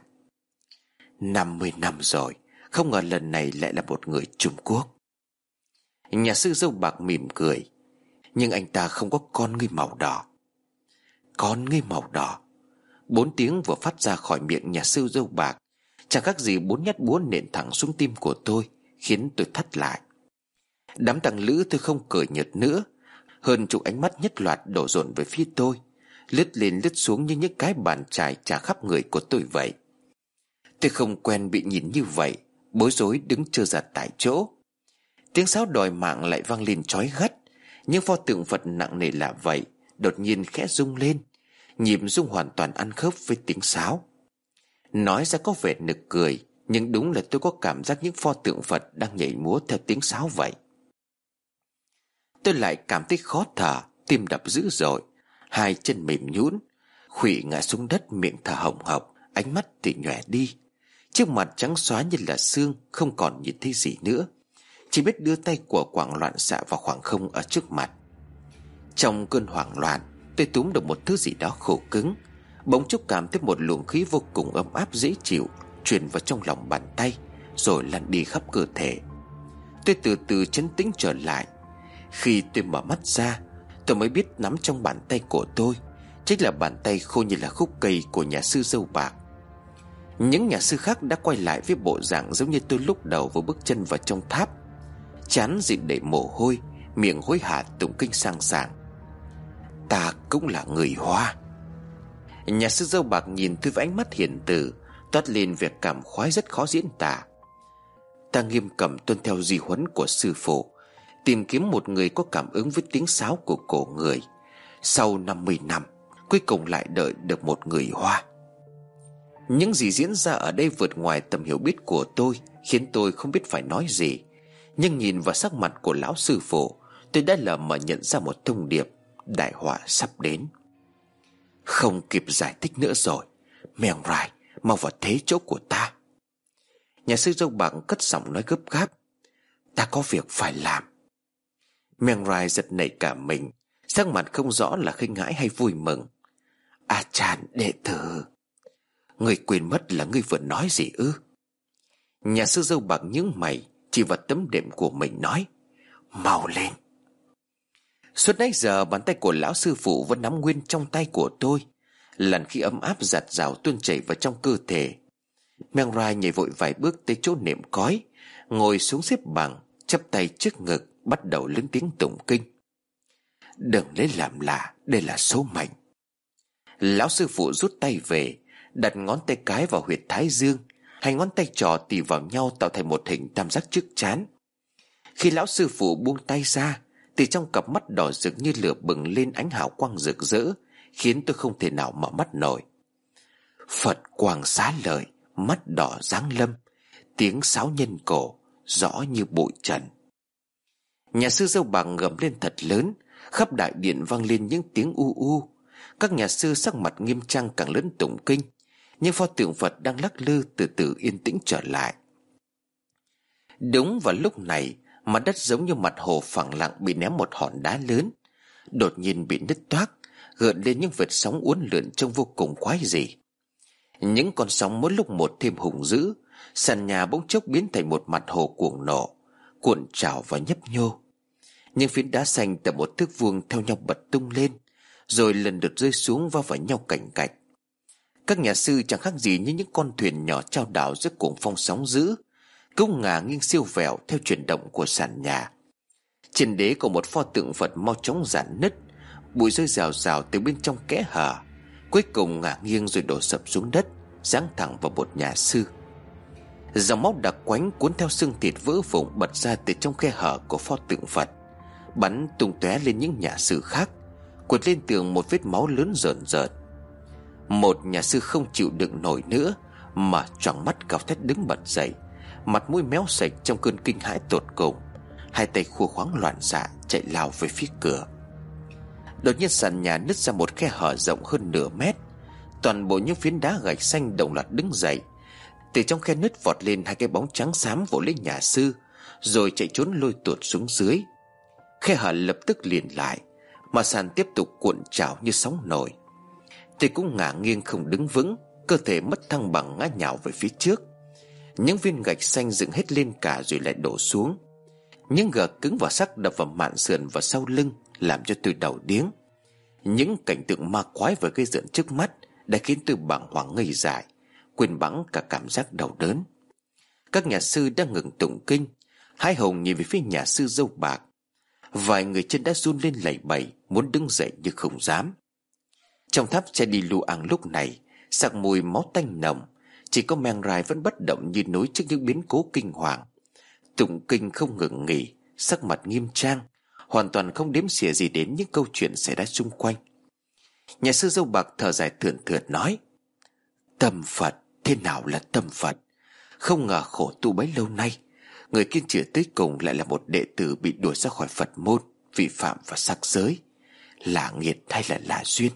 50 năm rồi, không ngờ lần này lại là một người Trung Quốc. Nhà sư Dâu Bạc mỉm cười. Nhưng anh ta không có con ngươi màu đỏ. Con ngươi màu đỏ. 4 tiếng vừa phát ra khỏi miệng nhà sư Dâu Bạc chẳng khác gì 4 nhát búa nện thẳng xuống tim của tôi, khiến tôi thắt lại. Đám tăng lữ tôi không cười nhợt nữa. Hơn chục ánh mắt nhất loạt đổ dồn về phía tôi, lướt lên lướt xuống như những cái bàn chải trả khắp người của tôi vậy. Tôi không quen bị nhìn như vậy, bối rối đứng trơ ra tại chỗ. Tiếng sáo đòi mạng lại vang lên chói gắt. Nhưng pho tượng Phật nặng nề lạ vậy đột nhiên khẽ rung lên, nhịp rung hoàn toàn ăn khớp với tiếng sáo. Nói ra có vẻ nực cười, nhưng đúng là tôi có cảm giác những pho tượng Phật đang nhảy múa theo tiếng sáo vậy. Tôi lại cảm thấy khó thở, tim đập dữ dội, hai chân mềm nhũn, khuỵu ngã xuống đất, miệng thở hồng hộc, ánh mắt thì nhòe đi. Trước mặt trắng xóa như là xương, không còn nhìn thấy gì nữa, chỉ biết đưa tay của quạng loạn xạ vào khoảng không ở trước mặt. Trong cơn hoảng loạn, tôi túm được một thứ gì đó khô cứng, bỗng chốc cảm thấy một luồng khí vô cùng ấm áp dễ chịu truyền vào trong lòng bàn tay, rồi lan đi khắp cơ thể. Tôi từ từ trấn tĩnh trở lại. Khi tôi mở mắt ra, tôi mới biết nắm trong bàn tay của tôi chính là bàn tay khô như là khúc cây của nhà sư Dâu Bạc. Những nhà sư khác đã quay lại với bộ dạng giống như tôi lúc đầu vừa bước chân vào trong tháp, trán dịn đầy mồ hôi, miệng hối hả tụng kinh sang sảng. Ta cũng là người Hoa. Nhà sư Dâu Bạc nhìn tôi với ánh mắt hiền từ, toát lên vẻ cảm khoái rất khó diễn tả. Ta nghiêm cẩn tuân theo di huấn của sư phụ, tìm kiếm một người có cảm ứng với tiếng sáo của cổ người. Sau 50 năm, cuối cùng lại đợi được một người Hoa. Những gì diễn ra ở đây vượt ngoài tầm hiểu biết của tôi, khiến tôi không biết phải nói gì. Nhưng nhìn vào sắc mặt của lão sư phụ, tôi đã lờ mờ nhận ra một thông điệp: đại họa sắp đến. Không kịp giải thích nữa rồi. Meng Rai, mau vào thế chỗ của ta. Nhà sư Dâu Bạc cất giọng nói gấp gáp. Ta có việc phải làm. Meng Rai giật nảy cả mình, sắc mặt không rõ là khinh hãi hay vui mừng. A Chan đệ tử. Người quên mất là ngươi vừa nói gì ư? Nhà sư Dâu Bạc nhướng mày, chỉ vào tấm đệm của mình nói. Mau lên. Suốt nãy giờ bàn tay của lão sư phụ vẫn nắm nguyên trong tay của tôi. Làn khí ấm áp giạt rào tuôn chảy vào trong cơ thể. Meng Rai nhảy vội vài bước tới chỗ nệm cói, ngồi xuống xếp bằng, chắp tay trước ngực, bắt đầu lớn tiếng tụng kinh. Đừng lấy làm lạ, đây là số mệnh. Lão sư phụ rút tay về, đặt ngón tay cái vào huyệt thái dương, hai ngón tay trỏ tì vào nhau tạo thành một hình tam giác trước trán. Khi lão sư phụ buông tay ra, thì trong cặp mắt đỏ rực như lửa bừng lên ánh hào quang rực rỡ, khiến tôi không thể nào mở mắt nổi. Phật quang xá lợi, mắt đỏ giáng lâm, tiếng sáo nhân cổ rõ như bụi trần. Nhà sư Dâu Bạc gầm lên thật lớn, khắp đại điện vang lên những tiếng u u. Các nhà sư sắc mặt nghiêm trang càng lớn tụng kinh, nhưng pho tượng Phật đang lắc lư từ từ yên tĩnh trở lại. Đúng vào lúc này, mặt đất giống như mặt hồ phẳng lặng bị ném một hòn đá lớn, đột nhiên bị nứt toác, gợn lên những vệt sóng uốn lượn trông vô cùng quái dị. Những con sóng mỗi lúc một thêm hùng dữ, sàn nhà bỗng chốc biến thành một mặt hồ cuồng nộ, cuộn trào và nhấp nhô. Những phiến đá xanh tầm một thước vuông theo nhau bật tung lên, rồi lần lượt rơi xuống va vào nhau cành cạch. Các nhà sư chẳng khác gì như những con thuyền nhỏ chao đảo giữa cuồng phong sóng dữ, cũng ngả nghiêng siêu vẹo theo chuyển động của sàn nhà. Trên đế có một pho tượng Phật mau chóng rạn nứt, bụi rơi rào rào từ bên trong kẽ hở, cuối cùng ngả nghiêng rồi đổ sập xuống đất, giáng thẳng vào một nhà sư. Dòng máu đặc quánh cuốn theo xương thịt vỡ vụn bật ra từ trong khe hở của pho tượng Phật, bắn tung tóe lên những nhà sư khác, quệt lên tường một vết máu lớn rợn rợn. Một nhà sư không chịu đựng nổi nữa mà choàng mắt gào thét đứng bật dậy, mặt mũi méo sạch trong cơn kinh hãi tột cùng, hai tay khua khoáng loạn xạ chạy lao về phía cửa. Đột nhiên sàn nhà nứt ra một khe hở rộng hơn nửa mét, toàn bộ những phiến đá gạch xanh đồng loạt đứng dậy. Từ trong khe nứt vọt lên hai cái bóng trắng xám vỗ lên nhà sư, rồi chạy trốn lôi tuột xuống dưới. Khe hở lập tức liền lại, mà sàn tiếp tục cuộn trào như sóng nổi. Tôi cũng ngả nghiêng không đứng vững, cơ thể mất thăng bằng ngã nhào về phía trước. Những viên gạch xanh dựng hết lên cả rồi lại đổ xuống. Những gờ cứng và sắc đập vào mạn sườn và sau lưng, làm cho tôi đầu điếng. Những cảnh tượng ma quái và gây rợn trước mắt đã khiến tôi bàng hoàng ngây dại, quên bẵng cả cảm giác đau đớn. Các nhà sư đang ngừng tụng kinh, hái hùng nhìn về phía nhà sư râu bạc. Vài người chân đã run lên lẩy bẩy, muốn đứng dậy nhưng không dám. Trong tháp che đi lu ang lúc này sặc mùi máu tanh nồng, chỉ có Mang Rai vẫn bất động như núi trước những biến cố kinh hoàng. Tụng kinh không ngừng nghỉ, sắc mặt nghiêm trang, hoàn toàn không đếm xỉa gì đến những câu chuyện xảy ra xung quanh. Nhà sư râu bạc thở dài thườn thượt nói: Tâm Phật, thế nào là tâm Phật? Không ngờ khổ tu bấy lâu nay, người kiên trì tới cùng lại là một đệ tử bị đuổi ra khỏi Phật môn, vi phạm vào sắc giới. Là nghiệt hay là duyên?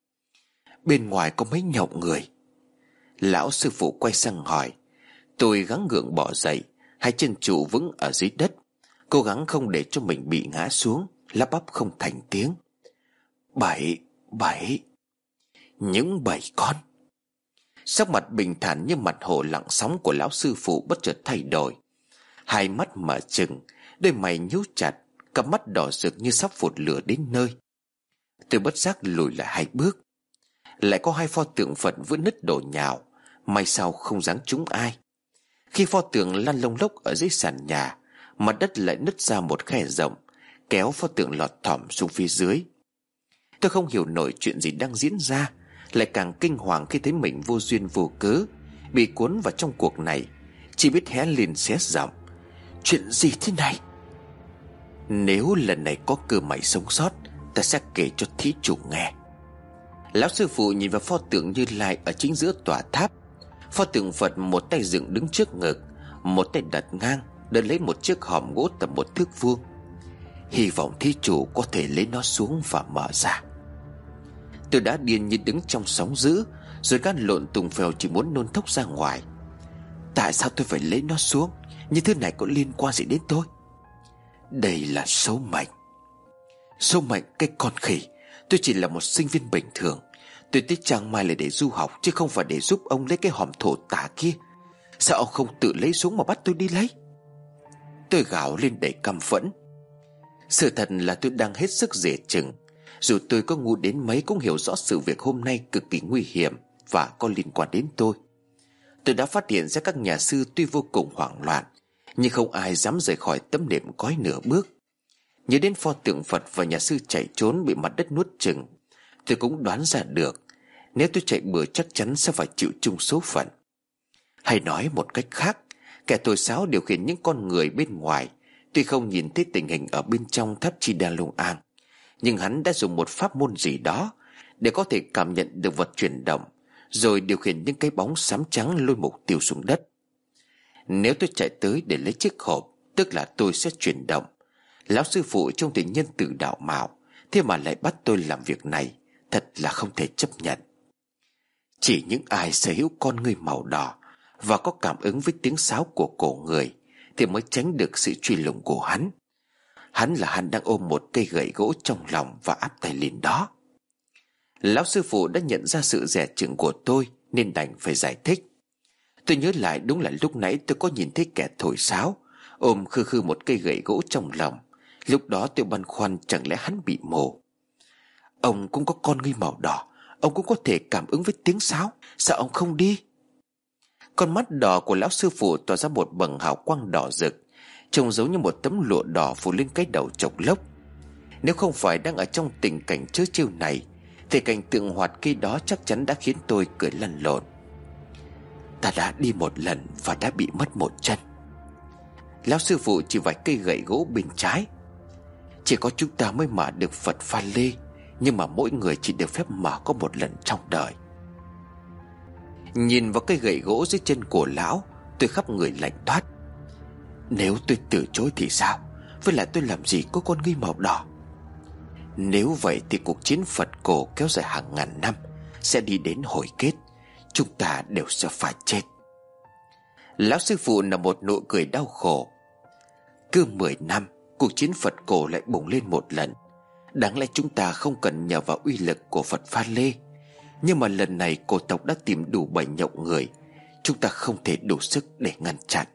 Bên ngoài có mấy nhậu người. Lão sư phụ quay sang hỏi. Tôi gắng gượng bỏ dậy, hai chân trụ vững ở dưới đất, cố gắng không để cho mình bị ngã xuống, lắp bắp không thành tiếng. Bảy những 7 con. Sắc mặt bình thản như mặt hồ lặng sóng của lão sư phụ bất chợt thay đổi. Hai mắt mở trừng, đôi mày nhíu chặt, cặp mắt đỏ rực như sắp phụt lửa đến nơi. Tôi bất giác lùi lại 2 bước. Lại có 2 pho tượng Phật vỡ nứt đổ nhào, may sao không giáng trúng ai. Khi pho tượng lăn lông lốc ở dưới sàn nhà, mặt đất lại nứt ra một khe rộng, kéo pho tượng lọt thỏm xuống phía dưới. Tôi không hiểu nổi chuyện gì đang diễn ra, lại càng kinh hoàng khi thấy mình vô duyên vô cớ bị cuốn vào trong cuộc này, chỉ biết hé lên xé giọng: Chuyện gì thế này? Nếu lần này có cơ may sống sót, ta sẽ kể cho thí chủ nghe. Lão sư phụ nhìn vào pho tượng Như Lai ở chính giữa tòa tháp. Pho tượng Phật một tay dựng đứng trước ngực, một tay đặt ngang đỡ lấy một chiếc hòm gỗ tầm 1 thước vuông. Hy vọng thí chủ có thể lấy nó xuống và mở ra. Tôi đã điên như đứng trong sóng dữ, rồi gan lộn tùng phèo chỉ muốn nôn thốc ra ngoài. Tại sao tôi phải lấy nó xuống? Như thứ này có liên quan gì đến tôi? Đây là số mệnh. Số mệnh cái con khỉ. Tôi chỉ là một sinh viên bình thường. Tôi tới Chiang Mai là để du học, chứ không phải để giúp ông lấy cái hòm thổ tả kia. Sao ông không tự lấy xuống mà bắt tôi đi lấy? Tôi gào lên đầy căm phẫn. Sự thật là tôi đang hết sức dè chừng. Dù tôi có ngu đến mấy cũng hiểu rõ sự việc hôm nay cực kỳ nguy hiểm và có liên quan đến tôi. Tôi đã phát hiện ra các nhà sư tuy vô cùng hoảng loạn, nhưng không ai dám rời khỏi tấm nệm cói nửa bước. Nhớ đến pho tượng Phật và nhà sư chạy trốn bị mặt đất nuốt chửng, tôi cũng đoán ra được nếu tôi chạy bừa chắc chắn sẽ phải chịu chung số phận. Hay nói một cách khác, kẻ thổi sáo điều khiển những con người bên ngoài tuy không nhìn thấy tình hình ở bên trong tháp Chi Đa Long An, nhưng hắn đã dùng một pháp môn gì đó để có thể cảm nhận được vật chuyển động, rồi điều khiển những cái bóng xám trắng lôi mục tiêu xuống đất. Nếu tôi chạy tới để lấy chiếc hộp, tức là tôi sẽ chuyển động. Lão sư phụ trong tình nhân tử đạo mạo, thế mà lại bắt tôi làm việc này, thật là không thể chấp nhận. Chỉ những ai sở hữu con ngươi màu đỏ và có cảm ứng với tiếng sáo của cổ người thì mới tránh được sự truy lùng của hắn. Hắn đang ôm một cây gậy gỗ trong lòng và áp tay lên đó. Lão sư phụ đã nhận ra sự dè chừng của tôi nên đành phải giải thích. Tôi nhớ lại đúng là lúc nãy tôi có nhìn thấy kẻ thổi sáo ôm khư khư một cây gậy gỗ trong lòng. Lúc đó tôi băn khoăn chẳng lẽ hắn bị mù. Ông cũng có con ngươi màu đỏ, ông cũng có thể cảm ứng với tiếng sáo, sao ông không đi? Con mắt đỏ của lão sư phụ tỏa ra một bầng hào quang đỏ rực, trông giống như một tấm lụa đỏ phủ lên cái đầu chọc lốc. Nếu không phải đang ở trong tình cảnh trớ trêu này thì cảnh tượng hoạt kia đó chắc chắn đã khiến tôi cười lăn lộn. Ta đã đi một lần và đã bị mất một chân. Lão sư phụ chỉ vài cây gậy gỗ bên trái. Chỉ có chúng ta mới mở được Phật pha lê, nhưng mà mỗi người chỉ được phép mở có một lần trong đời. Nhìn vào cây gậy gỗ dưới chân của lão, tôi khắp người lạnh toát. Nếu tôi từ chối thì sao? Với lại tôi làm gì có con nghi màu đỏ? Nếu vậy thì cuộc chiến Phật cổ kéo dài hàng ngàn năm sẽ đi đến hồi kết. Chúng ta đều sẽ phải chết. Lão sư phụ nở một nụ cười đau khổ. Cứ 10 năm cuộc chiến Phật cổ lại bùng lên một lần. Đáng lẽ chúng ta không cần nhờ vào uy lực của Phật pha lê, nhưng mà lần này cổ tộc đã tìm đủ bệnh nhộng người. Chúng ta không thể đủ sức để ngăn chặn.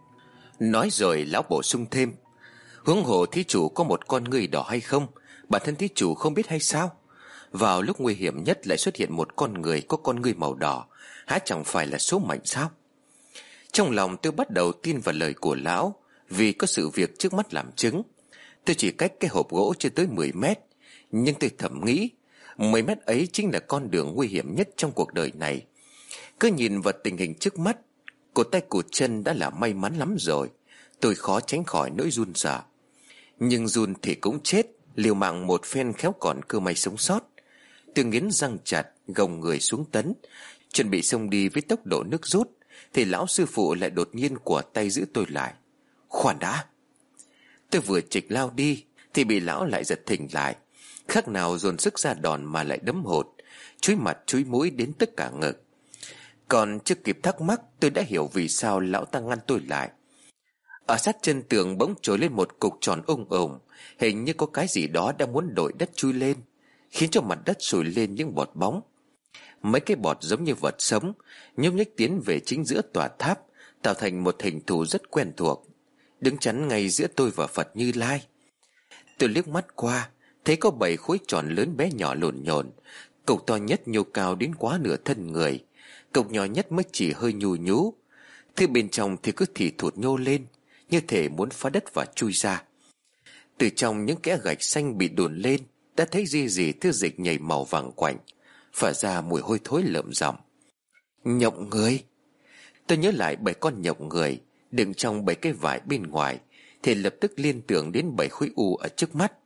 Nói rồi lão bổ sung thêm, huống hồ thí chủ có một con ngươi đỏ hay không, bản thân thí chủ không biết hay sao? Vào lúc nguy hiểm nhất lại xuất hiện một con người có con ngươi màu đỏ, há chẳng phải là số mệnh sao? Trong lòng tôi bắt đầu tin vào lời của lão, vì có sự việc trước mắt làm chứng. Tôi chỉ cách cái hộp gỗ chưa tới 10 mét, nhưng tôi thầm nghĩ 10 mét ấy chính là con đường nguy hiểm nhất trong cuộc đời này. Cứ nhìn vào tình hình trước mắt, cụt tay cụt chân đã là may mắn lắm rồi. Tôi khó tránh khỏi nỗi run sợ. Nhưng run thì cũng chết, liều mạng một phen khéo còn cơ may sống sót. Tôi nghiến răng chặt, gồng người xuống tấn, chuẩn bị xông đi với tốc độ nước rút, thì lão sư phụ lại đột nhiên quở tay giữ tôi lại. Khoan đã! Tôi vừa chịch lao đi thì bị lão lại giật thình lại, khác nào dồn sức ra đòn mà lại đấm hột, chúi mặt chúi mũi đến tất cả ngực. Còn chưa kịp thắc mắc, tôi đã hiểu vì sao lão ta ngăn tôi lại. Ở sát chân tường bỗng trồi lên một cục tròn ùng, hình như có cái gì đó đang muốn đổi đất chui lên, khiến cho mặt đất sùi lên những bọt bóng. Mấy cái bọt giống như vật sống, nhúc nhích tiến về chính giữa tòa tháp, tạo thành một hình thù rất quen thuộc, đứng chắn ngay giữa tôi và Phật Như Lai. Tôi liếc mắt qua, thấy có 7 khối tròn lớn bé nhỏ lộn nhộn. Cục to nhất nhô cao đến quá nửa thân người, cục nhỏ nhất mới chỉ hơi nhù nhú. Thứ bên trong thì cứ thì thụt nhô lên, như thể muốn phá đất và chui ra. Từ trong những kẽ gạch xanh bị đùn lên, đã thấy rì thứ dịch nhầy màu vàng quạnh, phả ra mùi hôi thối lợm giọng. Nhộng người! Tôi nhớ lại 7 con nhộng người đựng trong 7 cái vải bên ngoài, thì lập tức liên tưởng đến 7 khối u ở trước mắt.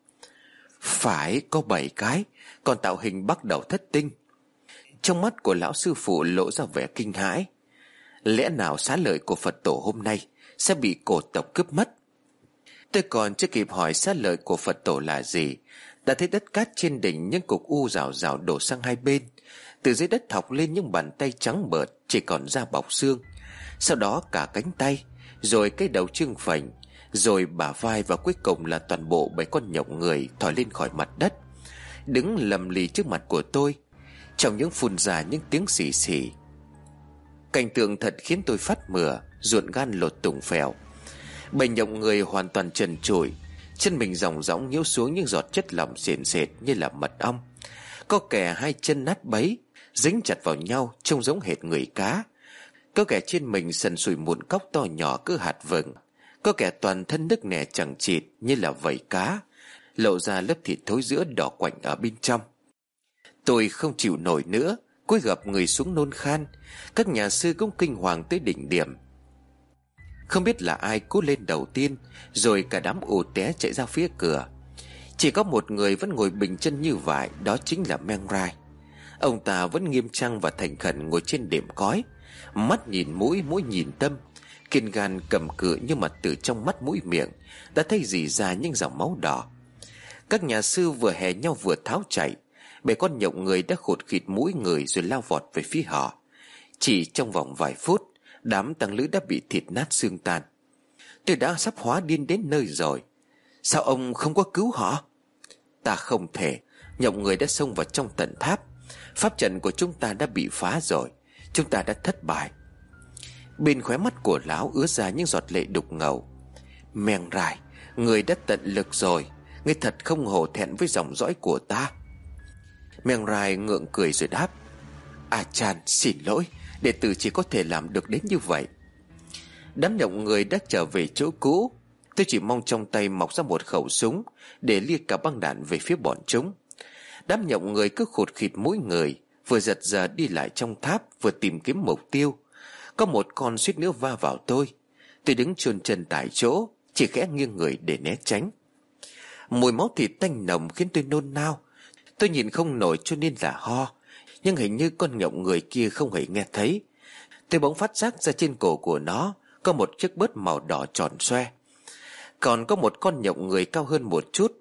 Phải có 7 cái, còn tạo hình bắt đầu thất tinh. Trong mắt của lão sư phụ lộ ra vẻ kinh hãi. Lẽ nào xá lợi của Phật tổ hôm nay sẽ bị cổ tộc cướp mất? Tôi còn chưa kịp hỏi xá lợi của Phật tổ là gì, đã thấy đất cát trên đỉnh những cục u rào rào đổ sang hai bên. Từ dưới đất thọc lên những bàn tay trắng bợt, chỉ còn da bọc xương. Sau đó cả cánh tay, rồi cái đầu trương phành, rồi bả vai, và cuối cùng là toàn bộ 7 con nhộng người thò lên khỏi mặt đất, đứng lầm lì trước mặt của tôi, trong những phun ra những tiếng xì xì. Cảnh tượng thật khiến tôi phát mửa, ruột gan lột tùng phèo. 7 nhộng người hoàn toàn trần trụi, chân mình ròng rõng nhiễu xuống những giọt chất lỏng sền sệt như là mật ong. Có kẻ 2 chân nát bấy, dính chặt vào nhau trông giống hệt người cá. Có kẻ trên mình sần sùi mụn cóc to nhỏ cứ hạt vừng. Có kẻ toàn thân nức nẻ chẳng chịt như là vảy cá, lộ ra lớp thịt thối giữa đỏ quạnh ở bên trong. Tôi không chịu nổi nữa, cúi gập người xuống nôn khan. Các nhà sư cũng kinh hoàng tới đỉnh điểm. Không biết là ai cú lên đầu tiên, rồi cả đám ù té chạy ra phía cửa. Chỉ có một người vẫn ngồi bình chân như vậy, đó chính là Meng Rai. Ông ta vẫn nghiêm trang và thành khẩn ngồi trên đệm cói, mắt nhìn mũi, mũi nhìn tâm, kiên gan cầm cự, nhưng mà từ trong mắt mũi miệng đã thấy rỉ ra những dòng máu đỏ. Các nhà sư vừa hè nhau vừa tháo chạy. 7 con nhộng người đã khụt khịt mũi người rồi lao vọt về phía họ. Chỉ trong vòng vài phút, đám tăng lữ đã bị thịt nát xương tan. Tôi đã sắp hóa điên đến nơi rồi. Sao ông không có cứu họ? Ta không thể. Nhộng người đã xông vào trong tận tháp. Pháp trận của chúng ta đã bị phá rồi. Chúng ta đã thất bại. Bên khóe mắt của lão ứa ra những giọt lệ đục ngầu. Meng Rai, người đã tận lực rồi. Người thật không hổ thẹn với dòng dõi của ta. Meng Rai ngượng cười rồi đáp. A Chan, xin lỗi, đệ tử chỉ có thể làm được đến như vậy. Đám nhộng người đã trở về chỗ cũ. Tôi chỉ mong trong tay mọc ra một khẩu súng để lia cả băng đạn về phía bọn chúng. Đám nhộng người cứ khụt khịt mỗi người, vừa giật giờ đi lại trong tháp, vừa tìm kiếm mục tiêu. Có một con suýt nữa va vào tôi. Tôi đứng chôn chân tại chỗ, chỉ khẽ nghiêng người để né tránh. Mùi máu thịt tanh nồng khiến tôi nôn nao. Tôi nhìn không nổi cho nên là ho, nhưng hình như con nhộng người kia không hề nghe thấy. Tôi bỗng phát giác ra trên cổ của nó có một chiếc bớt màu đỏ tròn xoe. Còn có một con nhộng người cao hơn một chút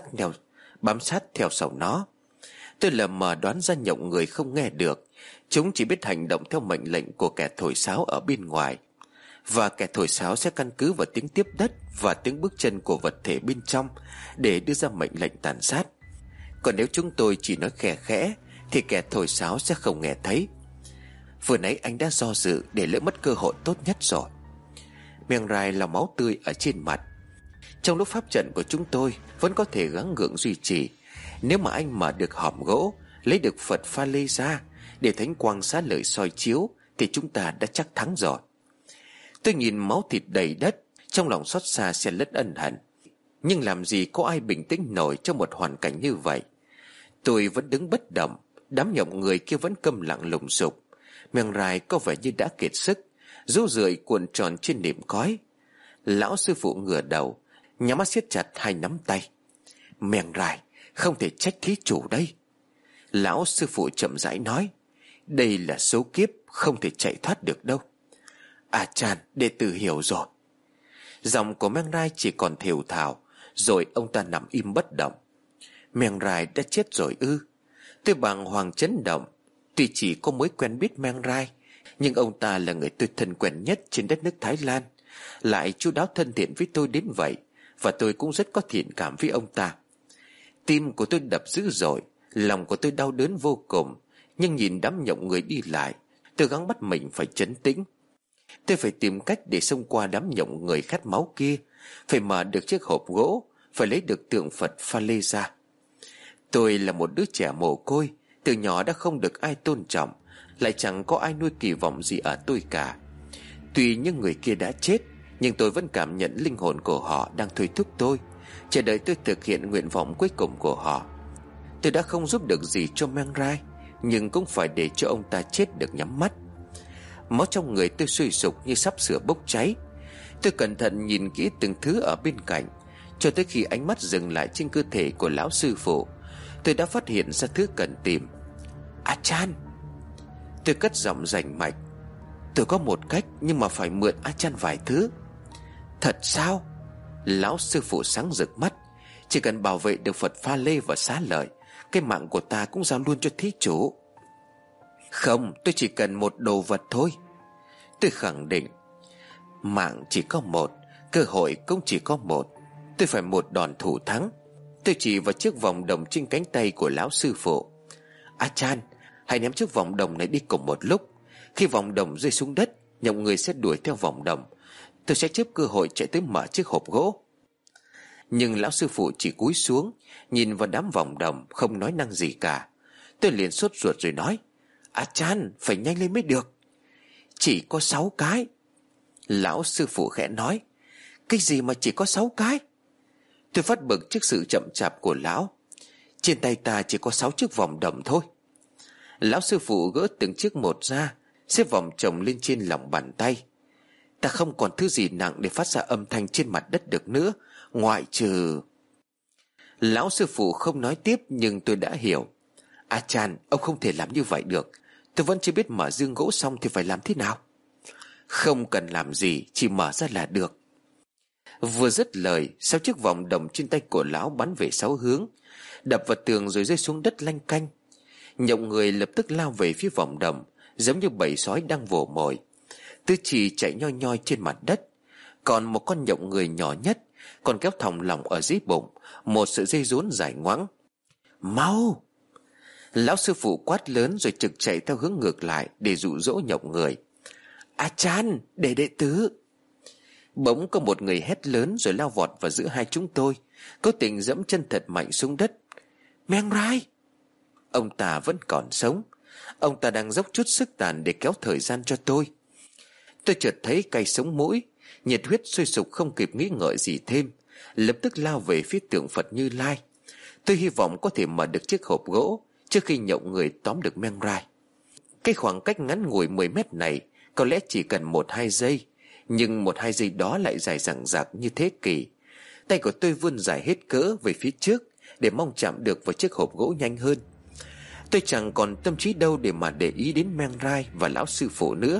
bám sát theo sau nó. Tôi lờ mờ đoán ra nhộng người không nghe được. Chúng chỉ biết hành động theo mệnh lệnh của kẻ thổi sáo ở bên ngoài, và kẻ thổi sáo sẽ căn cứ vào tiếng tiếp đất và tiếng bước chân của vật thể bên trong để đưa ra mệnh lệnh tàn sát. Còn nếu chúng tôi chỉ nói khẽ khẽ thì kẻ thổi sáo sẽ không nghe thấy. Vừa nãy anh đã do dự để lỡ mất cơ hội tốt nhất rồi. Miệng Rai là máu tươi ở trên mặt. Trong lúc pháp trận của chúng tôi vẫn có thể gắng gượng duy trì, nếu mà anh mở được hòm gỗ, lấy được Phật pha lê ra để thánh quang xá lợi soi chiếu, thì chúng ta đã chắc thắng rồi. Tôi nhìn máu thịt đầy đất, trong lòng xót xa xen lẫn ân hận. Nhưng làm gì có ai bình tĩnh nổi trong một hoàn cảnh như vậy. Tôi vẫn đứng bất động. Đám nhộng người kia vẫn câm lặng lùng sục. Miệng Rai có vẻ như đã kiệt sức, rú rượi cuộn tròn trên nệm khói. Lão sư phụ ngửa đầu, nhắm mắt siết chặt hai nắm tay. Miệng Rai, không thể trách thí chủ đây. Lão sư phụ chậm rãi nói, đây là số kiếp, không thể chạy thoát được đâu. À Chan, đệ tử hiểu rồi. Giọng của Miệng Rai chỉ còn thều thào, rồi ông ta nằm im bất động. Miệng Rai đã chết rồi ư? Tôi bàng hoàng chấn động. Tuy chỉ có mối quen biết Miệng Rai, nhưng ông ta là người tôi thân quen nhất trên đất nước Thái Lan, lại chu đáo thân thiện với tôi đến vậy, và tôi cũng rất có thiện cảm với ông ta. Tim của tôi đập dữ dội, lòng của tôi đau đớn vô cùng. Nhưng nhìn đám nhộng người đi lại, tôi gắng bắt mình phải trấn tĩnh. Tôi phải tìm cách để xông qua đám nhộng người khát máu kia, phải mở được chiếc hộp gỗ, phải lấy được tượng Phật pha lê ra. Tôi là một đứa trẻ mồ côi, từ nhỏ đã không được ai tôn trọng, lại chẳng có ai nuôi kỳ vọng gì ở tôi cả. Tuy những người kia đã chết, nhưng tôi vẫn cảm nhận linh hồn của họ đang thôi thúc tôi, chờ đợi tôi thực hiện nguyện vọng cuối cùng của họ. Tôi đã không giúp được gì cho Miệng Rai, nhưng cũng phải để cho ông ta chết được nhắm mắt. Máu trong người tôi sôi sục như sắp sửa bốc cháy. Tôi cẩn thận nhìn kỹ từng thứ ở bên cạnh, cho tới khi ánh mắt dừng lại trên cơ thể của lão sư phụ, tôi đã phát hiện ra thứ cần tìm. À Chan! Tôi cất giọng rành mạch. Tôi có một cách, nhưng mà phải mượn A Chan vài thứ. Thật sao? Lão sư phụ sáng rực mắt. Chỉ cần bảo vệ được Phật pha lê và xá lợi, cái mạng của ta cũng giao luôn cho thí chủ. Không, tôi chỉ cần một đồ vật thôi. Tôi khẳng định. Mạng chỉ có một, cơ hội cũng chỉ có một. Tôi phải một đòn thủ thắng. Tôi chỉ vào chiếc vòng đồng trên cánh tay của lão sư phụ. A Chan, hãy ném chiếc vòng đồng này đi cùng một lúc. Khi vòng đồng rơi xuống đất, nhộng người sẽ đuổi theo vòng đồng. Tôi sẽ chớp cơ hội chạy tới mở chiếc hộp gỗ. Nhưng lão sư phụ chỉ cúi xuống, nhìn vào đám vòng đồng, không nói năng gì cả. Tôi liền sốt ruột rồi nói, A Chan, phải nhanh lên mới được. Chỉ có 6 cái. Lão sư phụ khẽ nói, cái gì mà chỉ có 6 cái? Tôi phát bực trước sự chậm chạp của lão. Trên tay ta chỉ có 6 chiếc vòng đồng thôi. Lão sư phụ gỡ từng chiếc một ra, xếp vòng chồng lên trên lòng bàn tay. Ta không còn thứ gì nặng để phát ra âm thanh trên mặt đất được nữa, ngoại trừ... Lão sư phụ không nói tiếp, nhưng tôi đã hiểu. A Chan, ông không thể làm như vậy được. Tôi vẫn chưa biết mở dương gỗ xong thì phải làm thế nào. Không cần làm gì, chỉ mở ra là được. Vừa dứt lời, 6 chiếc vòng đồng trên tay của lão bắn về 6 hướng, đập vào tường rồi rơi xuống đất lanh canh. Nhộng người lập tức lao về phía vòng đồng, giống như bầy sói đang vồ mồi. Tư Trì chạy nhoi nhoi trên mặt đất. Còn một con nhộng người nhỏ nhất còn kéo thòng lọng ở dưới bụng một sợi dây rốn dài ngoẵng. Mau! Lão sư phụ quát lớn rồi trực chạy theo hướng ngược lại để dụ dỗ nhộng người. A Chan, để đệ tử! Bỗng có một người hét lớn rồi lao vọt vào giữa hai chúng tôi, cố tình giẫm chân thật mạnh xuống đất. Miệng Rai! Ông ta vẫn còn sống. Ông ta đang dốc chút sức tàn để kéo thời gian cho tôi. Tôi chợt thấy cay sống mũi, nhiệt huyết sôi sục không kịp nghĩ ngợi gì thêm, lập tức lao về phía tượng Phật Như Lai. Tôi hy vọng có thể mở được chiếc hộp gỗ trước khi nhậu người tóm được Meng Rai. Cái khoảng cách ngắn ngủi 10 mét này có lẽ chỉ cần 1-2 giây, nhưng 1-2 giây đó lại dài dằng dặc như thế kỷ. Tay của tôi vươn dài hết cỡ về phía trước để mong chạm được vào chiếc hộp gỗ nhanh hơn. Tôi chẳng còn tâm trí đâu để mà để ý đến Meng Rai và lão sư phụ nữa.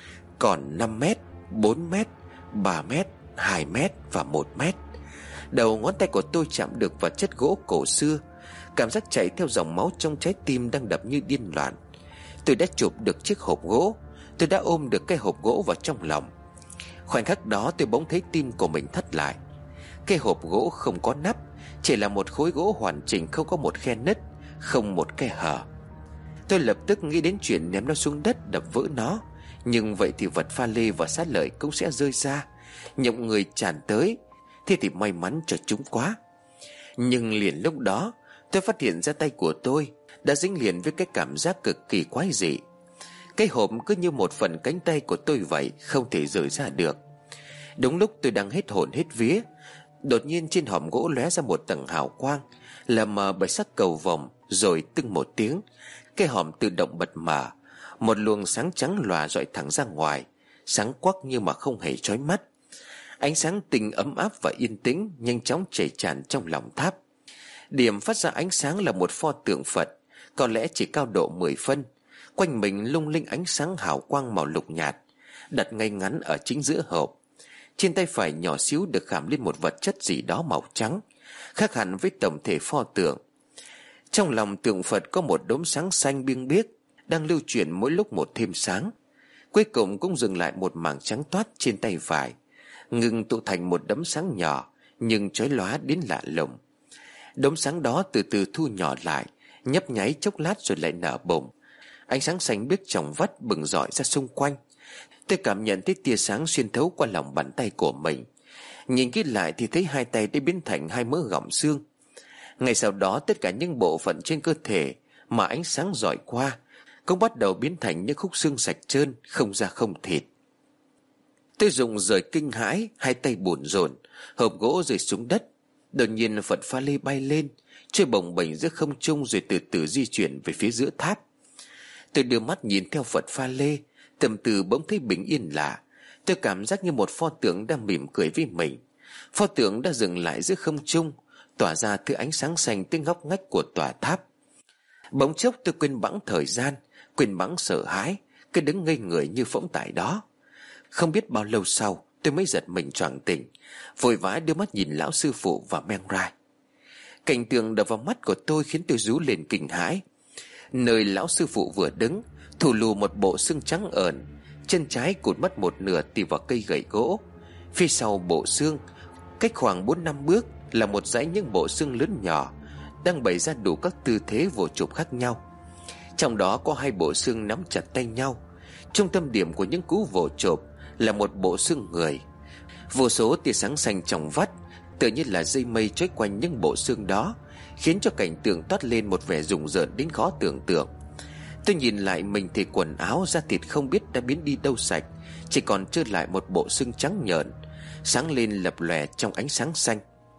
Còn 5 mét, 4 mét, 3 mét, 2 mét và 1 mét. Đầu ngón tay của tôi chạm được vào chất gỗ cổ xưa. Cảm giác chạy theo dòng máu trong trái tim đang đập như điên loạn. Tôi đã chụp được chiếc hộp gỗ. Tôi đã ôm được cái hộp gỗ vào trong lòng. Khoảnh khắc đó tôi bỗng thấy tim của mình thắt lại. Cái hộp gỗ không có nắp, chỉ là một khối gỗ hoàn chỉnh, không có một khe nứt, không một khe hở. Tôi lập tức nghĩ đến chuyện ném nó xuống đất đập vỡ nó. Nhưng vậy thì vật pha lê và sát lợi cũng sẽ rơi ra, nhộng người tràn tới. Thế thì may mắn cho chúng quá. Nhưng liền lúc đó tôi phát hiện ra tay của tôi đã dính liền với cái cảm giác cực kỳ quái dị. Cái hộp cứ như một phần cánh tay của tôi vậy, không thể rời ra được. Đúng lúc tôi đang hết hồn hết vía, đột nhiên trên hòm gỗ lóe ra một tầng hào quang, là mờ bởi sắc cầu vồng. Rồi tưng một tiếng, cái hòm tự động bật mở. Một luồng sáng trắng lòa rọi thẳng ra ngoài, sáng quắc nhưng mà không hề chói mắt. Ánh sáng tinh ấm áp và yên tĩnh nhanh chóng chảy tràn trong lòng tháp. Điểm phát ra ánh sáng là một pho tượng Phật, có lẽ chỉ cao độ 10 phân. Quanh mình lung linh ánh sáng hào quang màu lục nhạt, đặt ngay ngắn ở chính giữa hộp. Trên tay phải nhỏ xíu được khảm lên một vật chất gì đó màu trắng, khác hẳn với tổng thể pho tượng. Trong lòng tượng Phật có một đốm sáng xanh biêng biếc, đang lưu chuyển mỗi lúc một thêm sáng. Cuối cùng cũng dừng lại một mảng trắng toát trên tay phải, ngừng tụ thành một đốm sáng nhỏ nhưng chói lóa đến lạ lùng. Đốm sáng đó từ từ thu nhỏ lại, nhấp nháy chốc lát rồi lại nở bùng. Ánh sáng xanh biếc trong vắt bừng rọi ra xung quanh. Tôi cảm nhận thấy tia sáng xuyên thấu qua lòng bàn tay của mình. Nhìn kỹ lại thì thấy hai tay đã biến thành hai mớ gọng xương. Ngay sau đó tất cả những bộ phận trên cơ thể mà ánh sáng rọi qua cũng bắt đầu biến thành những khúc xương sạch trơn, không da không thịt. Tôi rụng rời kinh hãi, hai tay bủn rộn, hộp gỗ rơi xuống đất. Đột nhiên vật pha lê bay lên, trôi bồng bềnh giữa không trung rồi từ từ di chuyển về phía giữa tháp. Tôi đưa mắt nhìn theo vật pha lê, tâm tư bỗng thấy bình yên lạ. Tôi cảm giác như một pho tượng đang mỉm cười với mình. Pho tượng đã dừng lại giữa không trung, tỏa ra thứ ánh sáng xanh tới ngóc ngách của tòa tháp. Bỗng chốc tôi quên bẵng thời gian, quên bẵng sợ hãi, cứ đứng ngây người như phỗng tại đó. Không biết bao lâu sau tôi mới giật mình choàng tỉnh, vội vã đưa mắt nhìn lão sư phụ và Meng Rai. Cảnh tượng đập vào mắt của tôi khiến tôi rú lên kinh hãi. Nơi lão sư phụ vừa đứng, thù lù một bộ xương trắng ởn, chân trái cụt mất một nửa tì vào cây gậy gỗ. Phía sau bộ xương, cách khoảng 4-5 bước, là một dãy những bộ xương lớn nhỏ đang bày ra đủ các tư thế vồ chụp khác nhau. Trong đó có hai bộ xương nắm chặt tay nhau. Trung tâm điểm của những cú vồ chộp là một bộ xương người. Vô số tia sáng xanh trong vắt, tự như là dây mây trói quanh những bộ xương đó, khiến cho cảnh tượng toát lên một vẻ rùng rợn đến khó tưởng tượng. Tôi nhìn lại mình thì quần áo da thịt không biết đã biến đi đâu sạch, chỉ còn trơ lại một bộ xương trắng nhợn, sáng lên lập lòe trong ánh sáng xanh.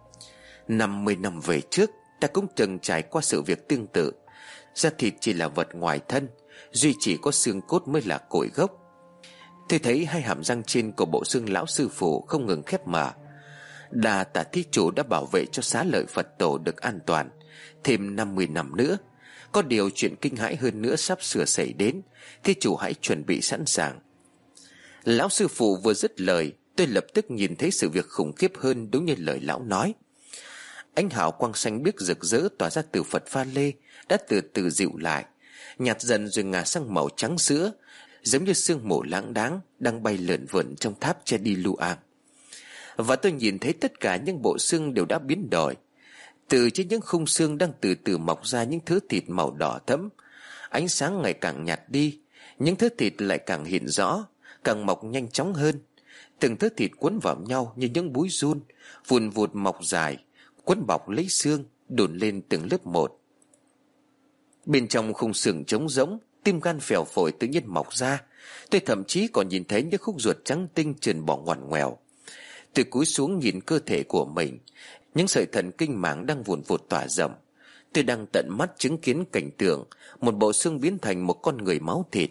50 năm về trước, ta cũng từng trải qua sự việc tương tự. Da thịt chỉ là vật ngoài thân, duy chỉ có xương cốt mới là cội gốc. Tôi thấy hai hàm răng trên của bộ xương lão sư phụ không ngừng khép mở. Đà tạ thí chủ đã bảo vệ cho xá lợi Phật tổ được an toàn thêm 50 năm nữa. Có điều chuyện kinh hãi hơn nữa sắp sửa xảy đến, thí chủ hãy chuẩn bị sẵn sàng. Lão sư phụ vừa dứt lời, tôi lập tức nhìn thấy sự việc khủng khiếp hơn đúng như lời lão nói. Ánh hào quang xanh biếc rực rỡ tỏa ra từ Phật pha lê đã từ từ dịu lại, nhạt dần rồi ngả sang màu trắng sữa, giống như sương mù lãng đãng đang bay lượn vượn trong tháp che đi lu ang. Và tôi nhìn thấy tất cả những bộ xương đều đã biến đổi. Từ trên những khung xương đang từ từ mọc ra những thứ thịt màu đỏ thẫm. Ánh sáng ngày càng nhạt đi, những thứ thịt lại càng hiện rõ, càng mọc nhanh chóng hơn. Từng thứ thịt quấn vào nhau như những búi giun, vùn vụt mọc dài, quấn bọc lấy xương, đùn lên từng lớp một. Bên trong khung xương trống rỗng, tim gan phèo phổi tự nhiên mọc ra. Tôi thậm chí còn nhìn thấy những khúc ruột trắng tinh trườn bỏ ngoằn ngoèo. Tôi cúi xuống nhìn cơ thể của mình, những sợi thần kinh màng đang vùn vụt tỏa rộng. Tôi đang tận mắt chứng kiến cảnh tượng một bộ xương biến thành một con người máu thịt.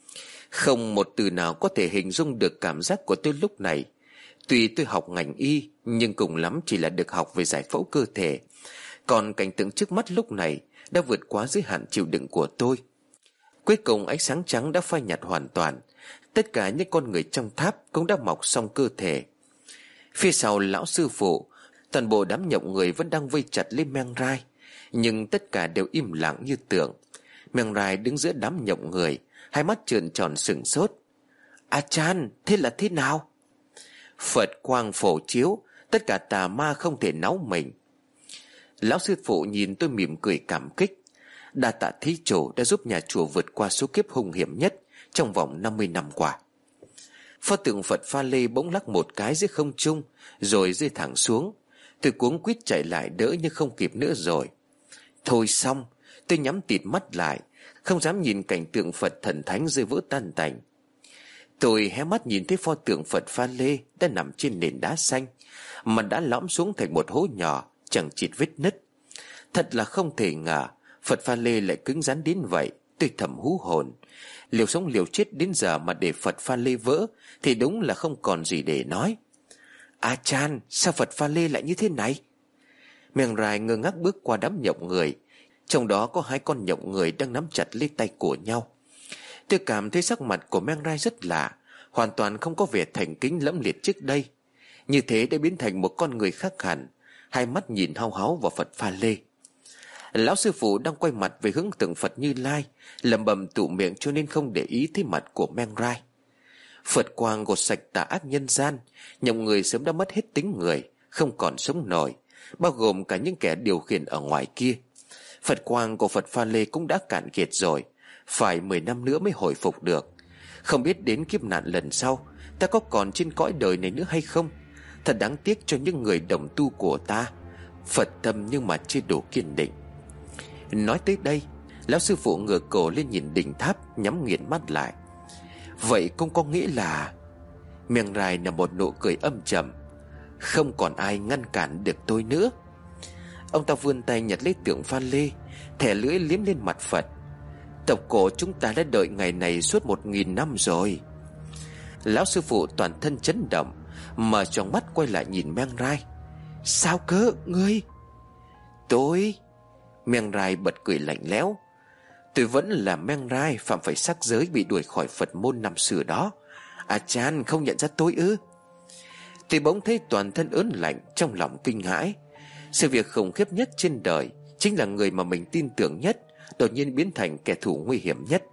Không một từ nào có thể hình dung được cảm giác của tôi lúc này. Tuy tôi học ngành y, nhưng cùng lắm chỉ là được học về giải phẫu cơ thể. Còn cảnh tượng trước mắt lúc này đã vượt quá giới hạn chịu đựng của tôi. Cuối cùng ánh sáng trắng đã phai nhạt hoàn toàn. Tất cả những con người trong tháp cũng đã mọc xong cơ thể. Phía sau lão sư phụ, toàn bộ đám nhộng người vẫn đang vây chặt lấy Meng Rai, nhưng tất cả đều im lặng như tượng. Meng Rai đứng giữa đám nhộng người, hai mắt trợn tròn sửng sốt. A Chan, thế là thế nào? Phật quang phổ chiếu, tất cả tà ma không thể náu mình. Lão sư phụ nhìn tôi mỉm cười cảm kích. Đa tạ thí chủ đã giúp nhà chùa vượt qua số kiếp hung hiểm nhất trong vòng 50 năm qua. Pho tượng Phật pha lê bỗng lắc một cái giữa không trung, rồi rơi thẳng xuống. Tôi cuống quýt chạy lại đỡ nhưng không kịp nữa rồi. Thôi xong, tôi nhắm tịt mắt lại, không dám nhìn cảnh tượng Phật thần thánh rơi vỡ tan tành. Tôi hé mắt nhìn thấy pho tượng Phật pha lê đã nằm trên nền đá xanh, mà đã lõm xuống thành một hố nhỏ, chẳng chịt vết nứt. Thật là không thể ngờ Phật pha lê lại cứng rắn đến vậy. Tôi thầm hú hồn. Liều sống liều chết đến giờ mà để Phật pha lê vỡ thì đúng là không còn gì để nói. A Chan, sao Phật pha lê lại như thế này? Meng Rai ngơ ngác bước qua đám nhộng người, trong đó có hai con nhộng người đang nắm chặt lấy tay của nhau. Tôi cảm thấy sắc mặt của Meng Rai rất lạ, hoàn toàn không có vẻ thành kính lẫm liệt trước đây. Như thế đã biến thành một con người khác hẳn, hai mắt nhìn hao háo vào Phật pha lê. Lão sư phụ đang quay mặt về hướng tượng Phật Như Lai, lẩm bẩm tụ miệng cho nên không để ý thấy mặt của Meng Rai. Phật quang gột sạch tà ác nhân gian, nhộng người sớm đã mất hết tính người, không còn sống nổi, bao gồm cả những kẻ điều khiển ở ngoài kia. Phật quang của Phật pha lê cũng đã cạn kiệt rồi, phải 10 năm nữa mới hồi phục được. Không biết đến kiếp nạn lần sau ta có còn trên cõi đời này nữa hay không. Thật đáng tiếc cho những người đồng tu của ta, Phật tâm nhưng mà chưa đủ kiên định. Nói tới đây, lão sư phụ ngửa cổ lên nhìn đỉnh tháp, nhắm nghiền mắt lại. Vậy cũng có nghĩa là... Meng Rai nở một nụ cười âm trầm. Không còn ai ngăn cản được tôi nữa. Ông ta vươn tay nhặt lấy tượng pha lê, thẻ lưỡi liếm lên mặt Phật. Tộc cổ chúng ta đã đợi ngày này suốt 1000 năm rồi. Lão sư phụ toàn thân chấn động, mở tròng mắt quay lại nhìn Meng Rai. Sao cơ ngươi? Tôi... Meng Rai bật cười lạnh lẽo. Tôi vẫn là Meng Rai phạm phải sắc giới bị đuổi khỏi Phật môn năm xưa đó. A Chan không nhận ra tôi ư? Tôi bỗng thấy toàn thân ớn lạnh, trong lòng kinh hãi. Sự việc khủng khiếp nhất trên đời chính là người mà mình tin tưởng nhất đột nhiên biến thành kẻ thù nguy hiểm nhất.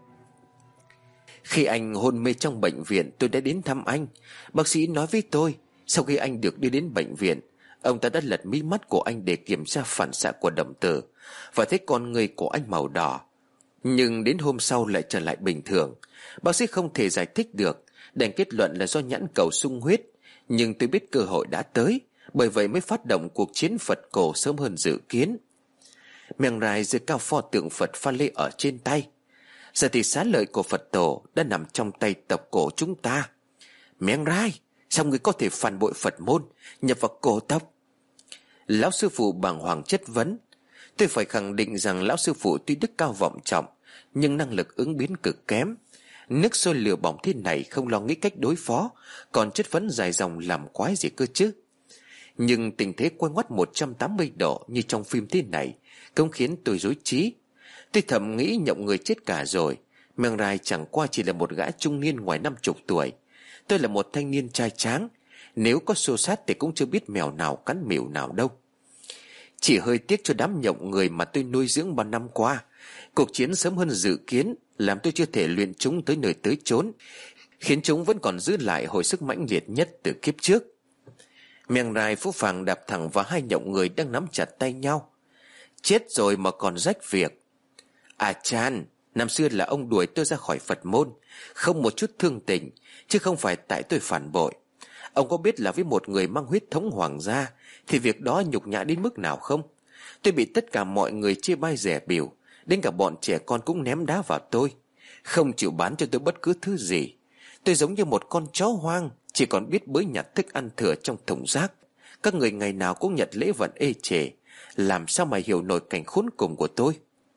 Khi anh hôn mê trong bệnh viện, tôi đã đến thăm anh. Bác sĩ nói với tôi, sau khi anh được đưa đến bệnh viện, ông ta đã lật mí mắt của anh để kiểm tra phản xạ của đồng tử và thấy con người của anh màu đỏ. Nhưng đến hôm sau lại trở lại bình thường. Bác sĩ không thể giải thích được, đành kết luận là do nhãn cầu sung huyết. Nhưng tôi biết cơ hội đã tới, bởi vậy mới phát động cuộc chiến Phật cổ sớm hơn dự kiến. Meng Rai giơ cao pho tượng Phật pha lê ở trên tay. Giờ thì xá lợi của Phật tổ đã nằm trong tay tộc cổ chúng ta. Meng Rai, sao người có thể phản bội Phật môn, nhập vào cổ tộc? Lão sư phụ bàng hoàng chất vấn. Tôi phải khẳng định rằng lão sư phụ tuy đức cao vọng trọng, nhưng năng lực ứng biến cực kém. Nước sôi lửa bỏng thế này không lo nghĩ cách đối phó, còn chất vấn dài dòng làm quái gì cơ chứ. Nhưng tình thế quay ngoắt 180 độ như trong phim thế này cũng khiến tôi rối trí. Tôi thầm nghĩ nhộng người chết cả rồi. Meng Rai chẳng qua chỉ là một gã trung niên ngoài 50 tuổi. Tôi là một thanh niên trai tráng, nếu có xô xát thì cũng chưa biết mèo nào cắn mèo nào đâu. Chỉ hơi tiếc cho đám nhộng người mà tôi nuôi dưỡng bao năm qua. Cuộc chiến sớm hơn dự kiến làm tôi chưa thể luyện chúng tới nơi tới chốn, khiến chúng vẫn còn giữ lại hồi sức mãnh liệt nhất từ kiếp trước. Meng Rai phũ phàng đạp thẳng vào hai nhộng người đang nắm chặt tay nhau. Chết rồi mà còn rách việc. A Chan, năm xưa là ông đuổi tôi ra khỏi Phật môn, không một chút thương tình, chứ không phải tại tôi phản bội. Ông có biết là với một người mang huyết thống hoàng gia thì việc đó nhục nhã đến mức nào không? Tôi bị tất cả mọi người chê bai rẻ biểu, đến cả bọn trẻ con cũng ném đá vào tôi. không chịu bán cho tôi bất cứ thứ gì. Tôi giống như một con chó hoang, chỉ còn biết bới nhặt thức ăn thừa trong thùng rác. Các người ngày nào cũng nhận lễ vật ê chề, làm sao mà hiểu nổi cảnh khốn cùng của tôi.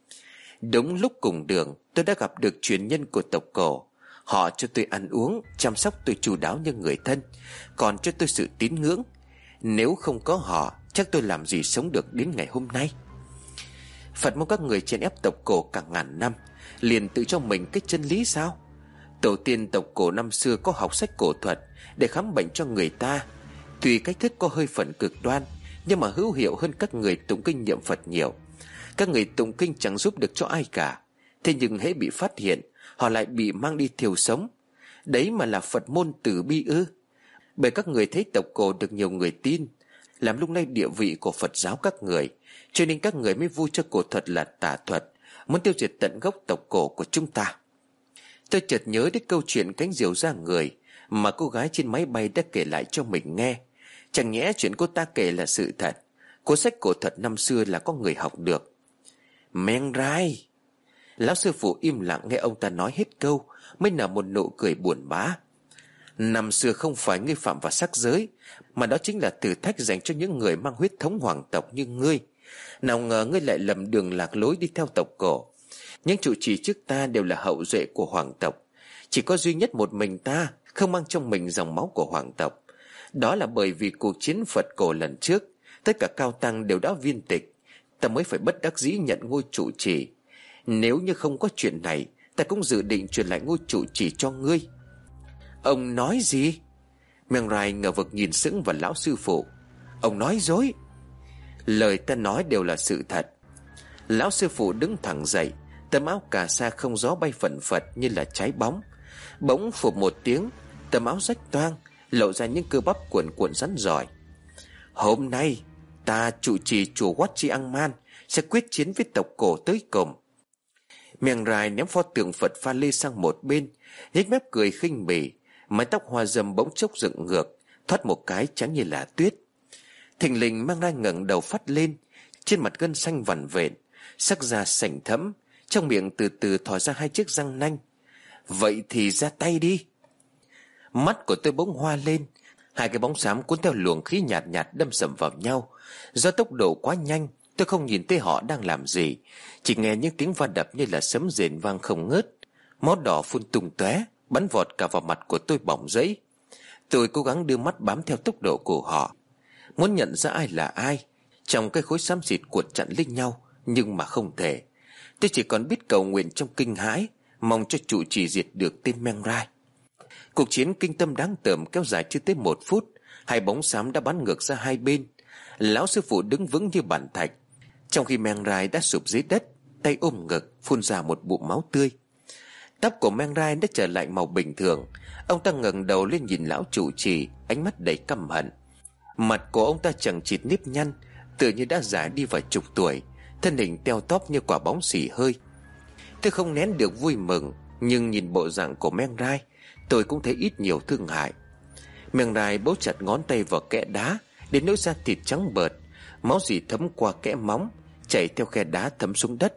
Đúng lúc cùng đường, tôi đã gặp được truyền nhân của tộc Cổ. Họ cho tôi ăn uống, chăm sóc tôi chu đáo như người thân, còn cho tôi sự tín ngưỡng. Nếu không có họ, chắc tôi làm gì sống được đến ngày hôm nay. Phật mong các người chèn ép tộc Cổ cả ngàn năm, liền tự cho mình cái chân lý sao? Tổ tiên tộc Cổ năm xưa có học sách cổ thuật để khám bệnh cho người ta. Tuy cách thức có hơi phần cực đoan, nhưng mà hữu hiệu hơn các người tụng kinh niệm Phật nhiều. Các người tụng kinh chẳng giúp được cho ai cả. Thế nhưng hễ bị phát hiện, họ lại bị mang đi thiêu sống. Đấy mà là Phật môn từ bi ư? Bởi các người thấy tộc Cổ được nhiều người tin, làm lung lay địa vị của Phật giáo các người, cho nên các người mới vu cho cổ thuật là tà thuật, muốn tiêu diệt tận gốc tộc Cổ của chúng ta. Tôi chợt nhớ đến câu chuyện cánh diều ra người mà cô gái trên máy bay đã kể lại cho mình nghe. Chẳng nhẽ chuyện cô ta kể là sự thật? Cuốn sách cổ thuật năm xưa là có người học được. Meng rai. Lão sư phụ im lặng nghe ông ta nói hết câu, mới nở một nụ cười buồn bã. Năm xưa không phải ngươi phạm vào sắc giới, mà đó chính là thử thách dành cho những người mang huyết thống hoàng tộc như ngươi. Nào ngờ ngươi lại lầm đường lạc lối đi theo tộc Cổ. Những trụ trì trước ta đều là hậu duệ của hoàng tộc, chỉ có duy nhất một mình ta không mang trong mình dòng máu của hoàng tộc. Đó là bởi vì cuộc chiến Phật Cổ lần trước, tất cả cao tăng đều đã viên tịch, ta mới phải bất đắc dĩ nhận ngôi trụ trì. Nếu như không có chuyện này, ta cũng dự định truyền lại ngôi trụ trì cho ngươi. Ông nói gì? Meng Rai ngờ vực nhìn sững vào lão sư phụ. Ông nói dối. Lời ta nói đều là sự thật. Lão sư phụ đứng thẳng dậy, tấm áo cà sa không gió bay phẩn phật như là trái bóng. Bỗng phụp một tiếng, tấm áo rách toang, lộ ra những cơ bắp cuộn cuộn rắn giỏi. Hôm nay ta trụ trì chùa Wat Chi Ang Man sẽ quyết chiến với tộc Cổ tới cùng. Meng Rai ném pho tượng Phật pha lê sang một bên, nhếch mép cười khinh bỉ. Mái tóc hoa râm bỗng chốc dựng ngược, thoát một cái trắng như là tuyết. Thình lình Meng Rai ngẩng đầu phát lên, trên mặt gân xanh vằn vện, sắc da sành thẫm, trong miệng từ từ thò ra hai chiếc răng nanh. Vậy thì ra tay đi. Mắt của tôi bỗng hoa lên, hai cái bóng xám cuốn theo luồng khí nhạt nhạt đâm sầm vào nhau. Do tốc độ quá nhanh, tôi không nhìn thấy họ đang làm gì, chỉ nghe những tiếng va đập như là sấm rền vang không ngớt. Máu đỏ phun tung tóe, bắn vọt cả vào mặt của tôi bỏng rẫy. Tôi cố gắng đưa mắt bám theo tốc độ của họ, muốn nhận ra ai là ai trong cái khối xám xịt cuộn chặn lên nhau, nhưng mà không thể. Tôi chỉ còn biết cầu nguyện trong kinh hãi, mong cho trụ trì diệt được tên Meng Rai. Cuộc chiến kinh tâm đáng tởm kéo dài chưa tới 1 phút, hai bóng xám đã bắn ngược ra hai bên. Lão sư phụ đứng vững như bàn thạch, trong khi Meng Rai đã sụp dưới đất, tay ôm ngực, phun ra một bụng máu tươi. Tóc của Meng Rai đã trở lại màu bình thường. Ông ta ngẩng đầu lên nhìn lão trụ trì, ánh mắt đầy căm hận. Mặt của ông ta chằng chịt nếp nhăn, tựa như đã già đi vài chục tuổi, thân hình teo tóp như quả bóng xì hơi. Tôi không nén được vui mừng, nhưng nhìn bộ dạng của Meng Rai, tôi cũng thấy ít nhiều thương hại. Meng Rai bấu chặt ngón tay vào kẽ đá, đến nỗi da thịt trắng bợt, máu dì thấm qua kẽ móng, chảy theo khe đá thấm xuống đất.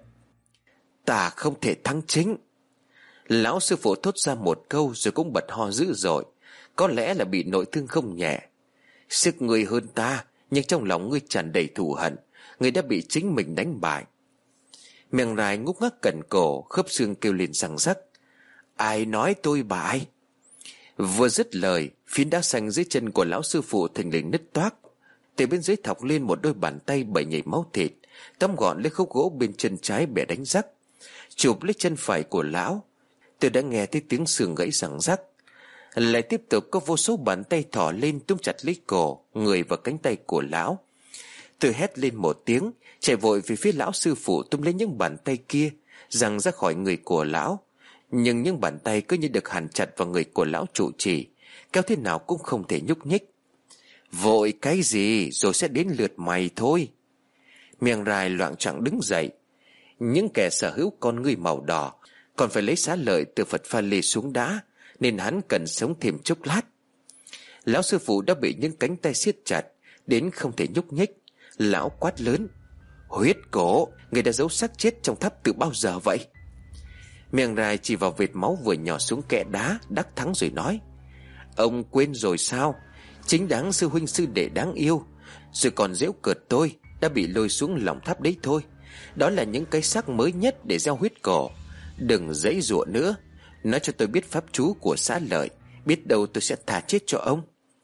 Ta không thể thắng chính. Lão sư phụ thốt ra một câu rồi cũng bật ho dữ dội, có lẽ là bị nội thương không nhẹ. Sức ngươi hơn ta, nhưng trong lòng ngươi tràn đầy thù hận, ngươi đã bị chính mình đánh bại. Meng Rai ngúc ngắc cẩn cổ, khớp xương kêu lên răng rắc. Ai nói tôi bại? Vừa dứt lời, phiến đá xanh dưới chân của lão sư phụ thình lình nứt toác. Từ bên dưới thọc lên một đôi bàn tay bảy nhảy máu thịt, tóm gọn lấy khúc gỗ bên chân trái bẻ đánh rắc, chụp lấy chân phải của lão. Tôi đã nghe thấy tiếng xương gãy răng rắc. Lại tiếp tục có vô số bàn tay thò lên túm chặt lấy cổ, người và cánh tay của lão. Tôi hét lên một tiếng, chạy vội về phía lão sư phụ, túm lấy những bàn tay kia, giằng ra khỏi người của lão. Nhưng những bàn tay cứ như được hàn chặt vào người của lão trụ trì, kéo thế nào cũng không thể nhúc nhích. Vội cái gì, rồi sẽ đến lượt mày thôi. Meng Rai loạng choạng đứng dậy. Những kẻ sở hữu con ngươi màu đỏ còn phải lấy xá lợi từ Phật pha lê xuống đá, nên hắn cần sống thêm chốc lát. Lão sư phụ đã bị những cánh tay siết chặt đến không thể nhúc nhích. Lão quát lớn. Huyết Cổ, người đã giấu xác chết trong tháp từ bao giờ vậy? Mèng Rai chỉ vào vệt máu vừa nhỏ xuống kẽ đá đắc thắng rồi nói: Ông quên rồi sao? Chính đáng sư huynh sư đệ đáng yêu rồi còn giễu cợt tôi đã bị lôi xuống lòng tháp đấy thôi. Đó là những cái xác mới nhất để gieo huyết cổ. Đừng giãy giụa nữa. Nói cho tôi biết pháp chú của xã Lợi, biết đâu tôi sẽ thà chết cho ông.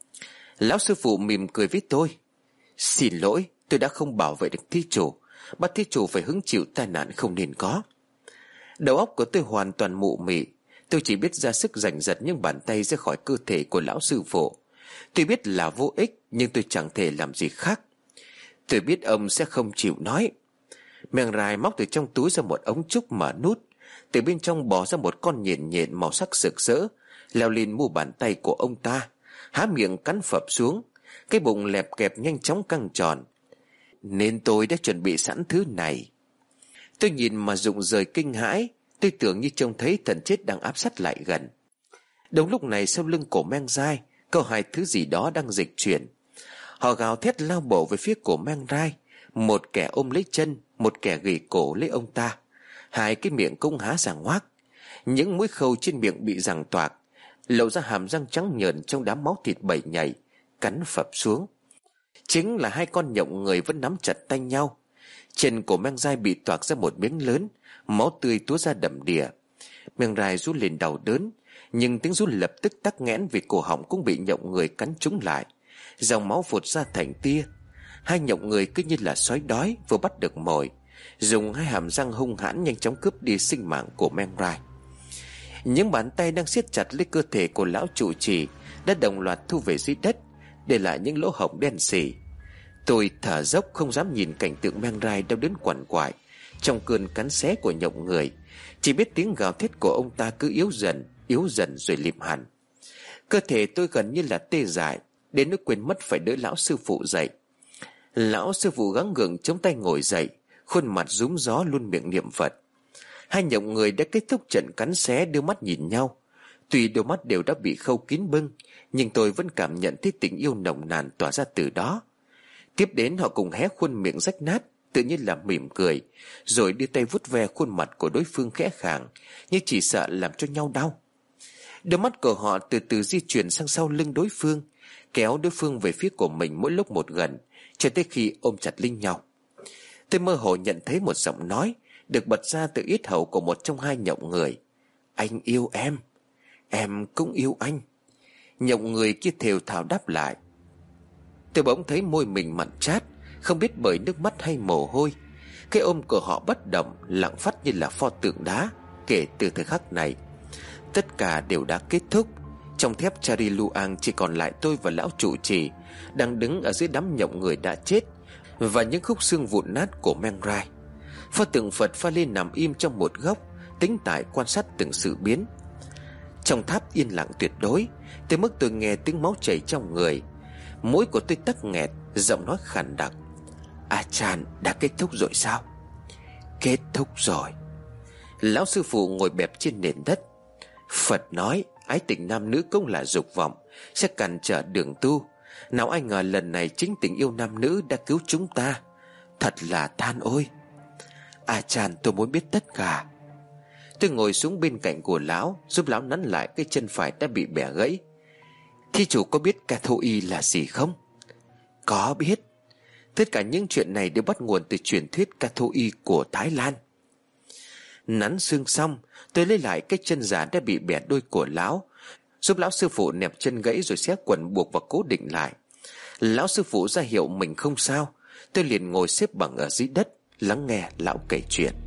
Lão sư phụ mỉm cười với tôi: Xin lỗi, tôi đã không bảo vệ được thí chủ, bắt thí chủ phải hứng chịu tai nạn không nên có. Đầu óc của tôi hoàn toàn mụ mị. Tôi chỉ biết ra sức giành giật những bàn tay ra khỏi cơ thể của lão sư phụ. Tôi biết là vô ích, nhưng tôi chẳng thể làm gì khác. Tôi biết ông sẽ không chịu nói. Mèng Rai móc từ trong túi ra một ống trúc mở nút. Từ bên trong bỏ ra một con nhện nhện màu sắc rực rỡ, leo lên mu bàn tay của ông ta, há miệng cắn phập xuống. Cái bụng lẹp kẹp nhanh chóng căng tròn. Nên tôi đã chuẩn bị sẵn thứ này. Tôi nhìn mà rụng rời kinh hãi. Tôi tưởng như trông thấy thần chết đang áp sát lại gần. Đúng lúc này sau lưng của Meng Rai có hai thứ gì đó đang dịch chuyển. Họ gào thét lao bổ về phía của Meng Rai. Một kẻ ôm lấy chân, một kẻ gỉ cổ lấy ông ta. Hai cái miệng cũng há ra ngoác. Những mũi khâu trên miệng bị giằng toạc, lộ ra hàm răng trắng nhợn trong đám máu thịt bầy nhảy, cắn phập xuống. Chính là hai con nhộng người vẫn nắm chặt tay nhau. Chân của Meng Rai bị toạc ra một miếng lớn, máu tươi túa ra đầm đìa. Meng Rai rú lên đau đớn, nhưng tiếng rú lập tức tắc nghẽn vì cổ họng cũng bị nhộng người cắn trúng lại. Dòng máu phụt ra thành tia. Hai nhộng người cứ như là sói đói vừa bắt được mồi, dùng hai hàm răng hung hãn nhanh chóng cướp đi sinh mạng của Meng Rai. Những bàn tay đang siết chặt lấy cơ thể của lão trụ trì đã đồng loạt thu về dưới đất, để lại những lỗ hổng đen sì. Tôi thở dốc không dám nhìn cảnh tượng Meng Rai đau đớn quằn quại trong cơn cắn xé của nhộng người. Chỉ biết tiếng gào thét của ông ta cứ yếu dần rồi lịm hẳn. Cơ thể tôi gần như là tê dại, đến nỗi quên mất phải đỡ lão sư phụ dậy. Lão sư phụ gắng gượng chống tay ngồi dậy, khuôn mặt rúm gió luôn miệng niệm Phật. Hai nhộng người đã kết thúc trận cắn xé đưa mắt nhìn nhau. Tuy đôi mắt đều đã bị khâu kín bưng, nhưng tôi vẫn cảm nhận thấy tình yêu nồng nàn tỏa ra từ đó. Tiếp đến họ cùng hé khuôn miệng rách nát, tự nhiên là mỉm cười, rồi đưa tay vuốt ve khuôn mặt của đối phương khẽ khàng, như chỉ sợ làm cho nhau đau. Đôi mắt của họ từ từ di chuyển sang sau lưng đối phương, kéo đối phương về phía của mình mỗi lúc một gần, cho tới khi ôm chặt lấy nhau. Tôi mơ hồ nhận thấy một giọng nói được bật ra từ yết hầu của một trong hai nhộng người: Anh yêu em cũng yêu anh. Nhộng người kia thều thào đáp lại. Tôi bỗng thấy môi mình mặn chát, không biết bởi nước mắt hay mồ hôi. Cái ôm của họ bất động, lặng phắt như là pho tượng đá. Kể từ thời khắc này, tất cả đều đã kết thúc. Trong thép Chari Luang chỉ còn lại tôi và lão trụ trì đang đứng ở dưới đám nhộng người đã chết và những khúc xương vụn nát của Meng Rai. Pho tượng Phật pha lên nằm im trong một góc, tĩnh tại quan sát từng sự biến. Trong tháp yên lặng tuyệt đối, tới mức tôi nghe tiếng máu chảy trong người. Mũi của tôi tắc nghẹt, giọng nói khàn đặc: A Chan đã kết thúc rồi sao? Kết thúc rồi. Lão sư phụ ngồi bẹp trên nền đất. Phật nói ái tình nam nữ cũng là dục vọng, sẽ cản trở đường tu. Nào ai ngờ lần này chính tình yêu nam nữ đã cứu chúng ta. Thật là than ôi. A Chan, tôi muốn biết tất cả. Tôi ngồi xuống bên cạnh của lão, giúp lão nắn lại cái chân phải đã bị bẻ gãy. Thí chủ có biết Kathoi là gì không? Có biết. Tất cả những chuyện này đều bắt nguồn từ truyền thuyết Kathoi của Thái Lan. Nắn xương xong, tôi lấy lại cái chân giả đã bị bẻ đôi của lão, giúp lão sư phụ nẹp chân gãy rồi xé quần buộc và cố định lại. Lão sư phụ ra hiệu mình không sao. Tôi liền ngồi xếp bằng ở dưới đất, lắng nghe lão kể chuyện.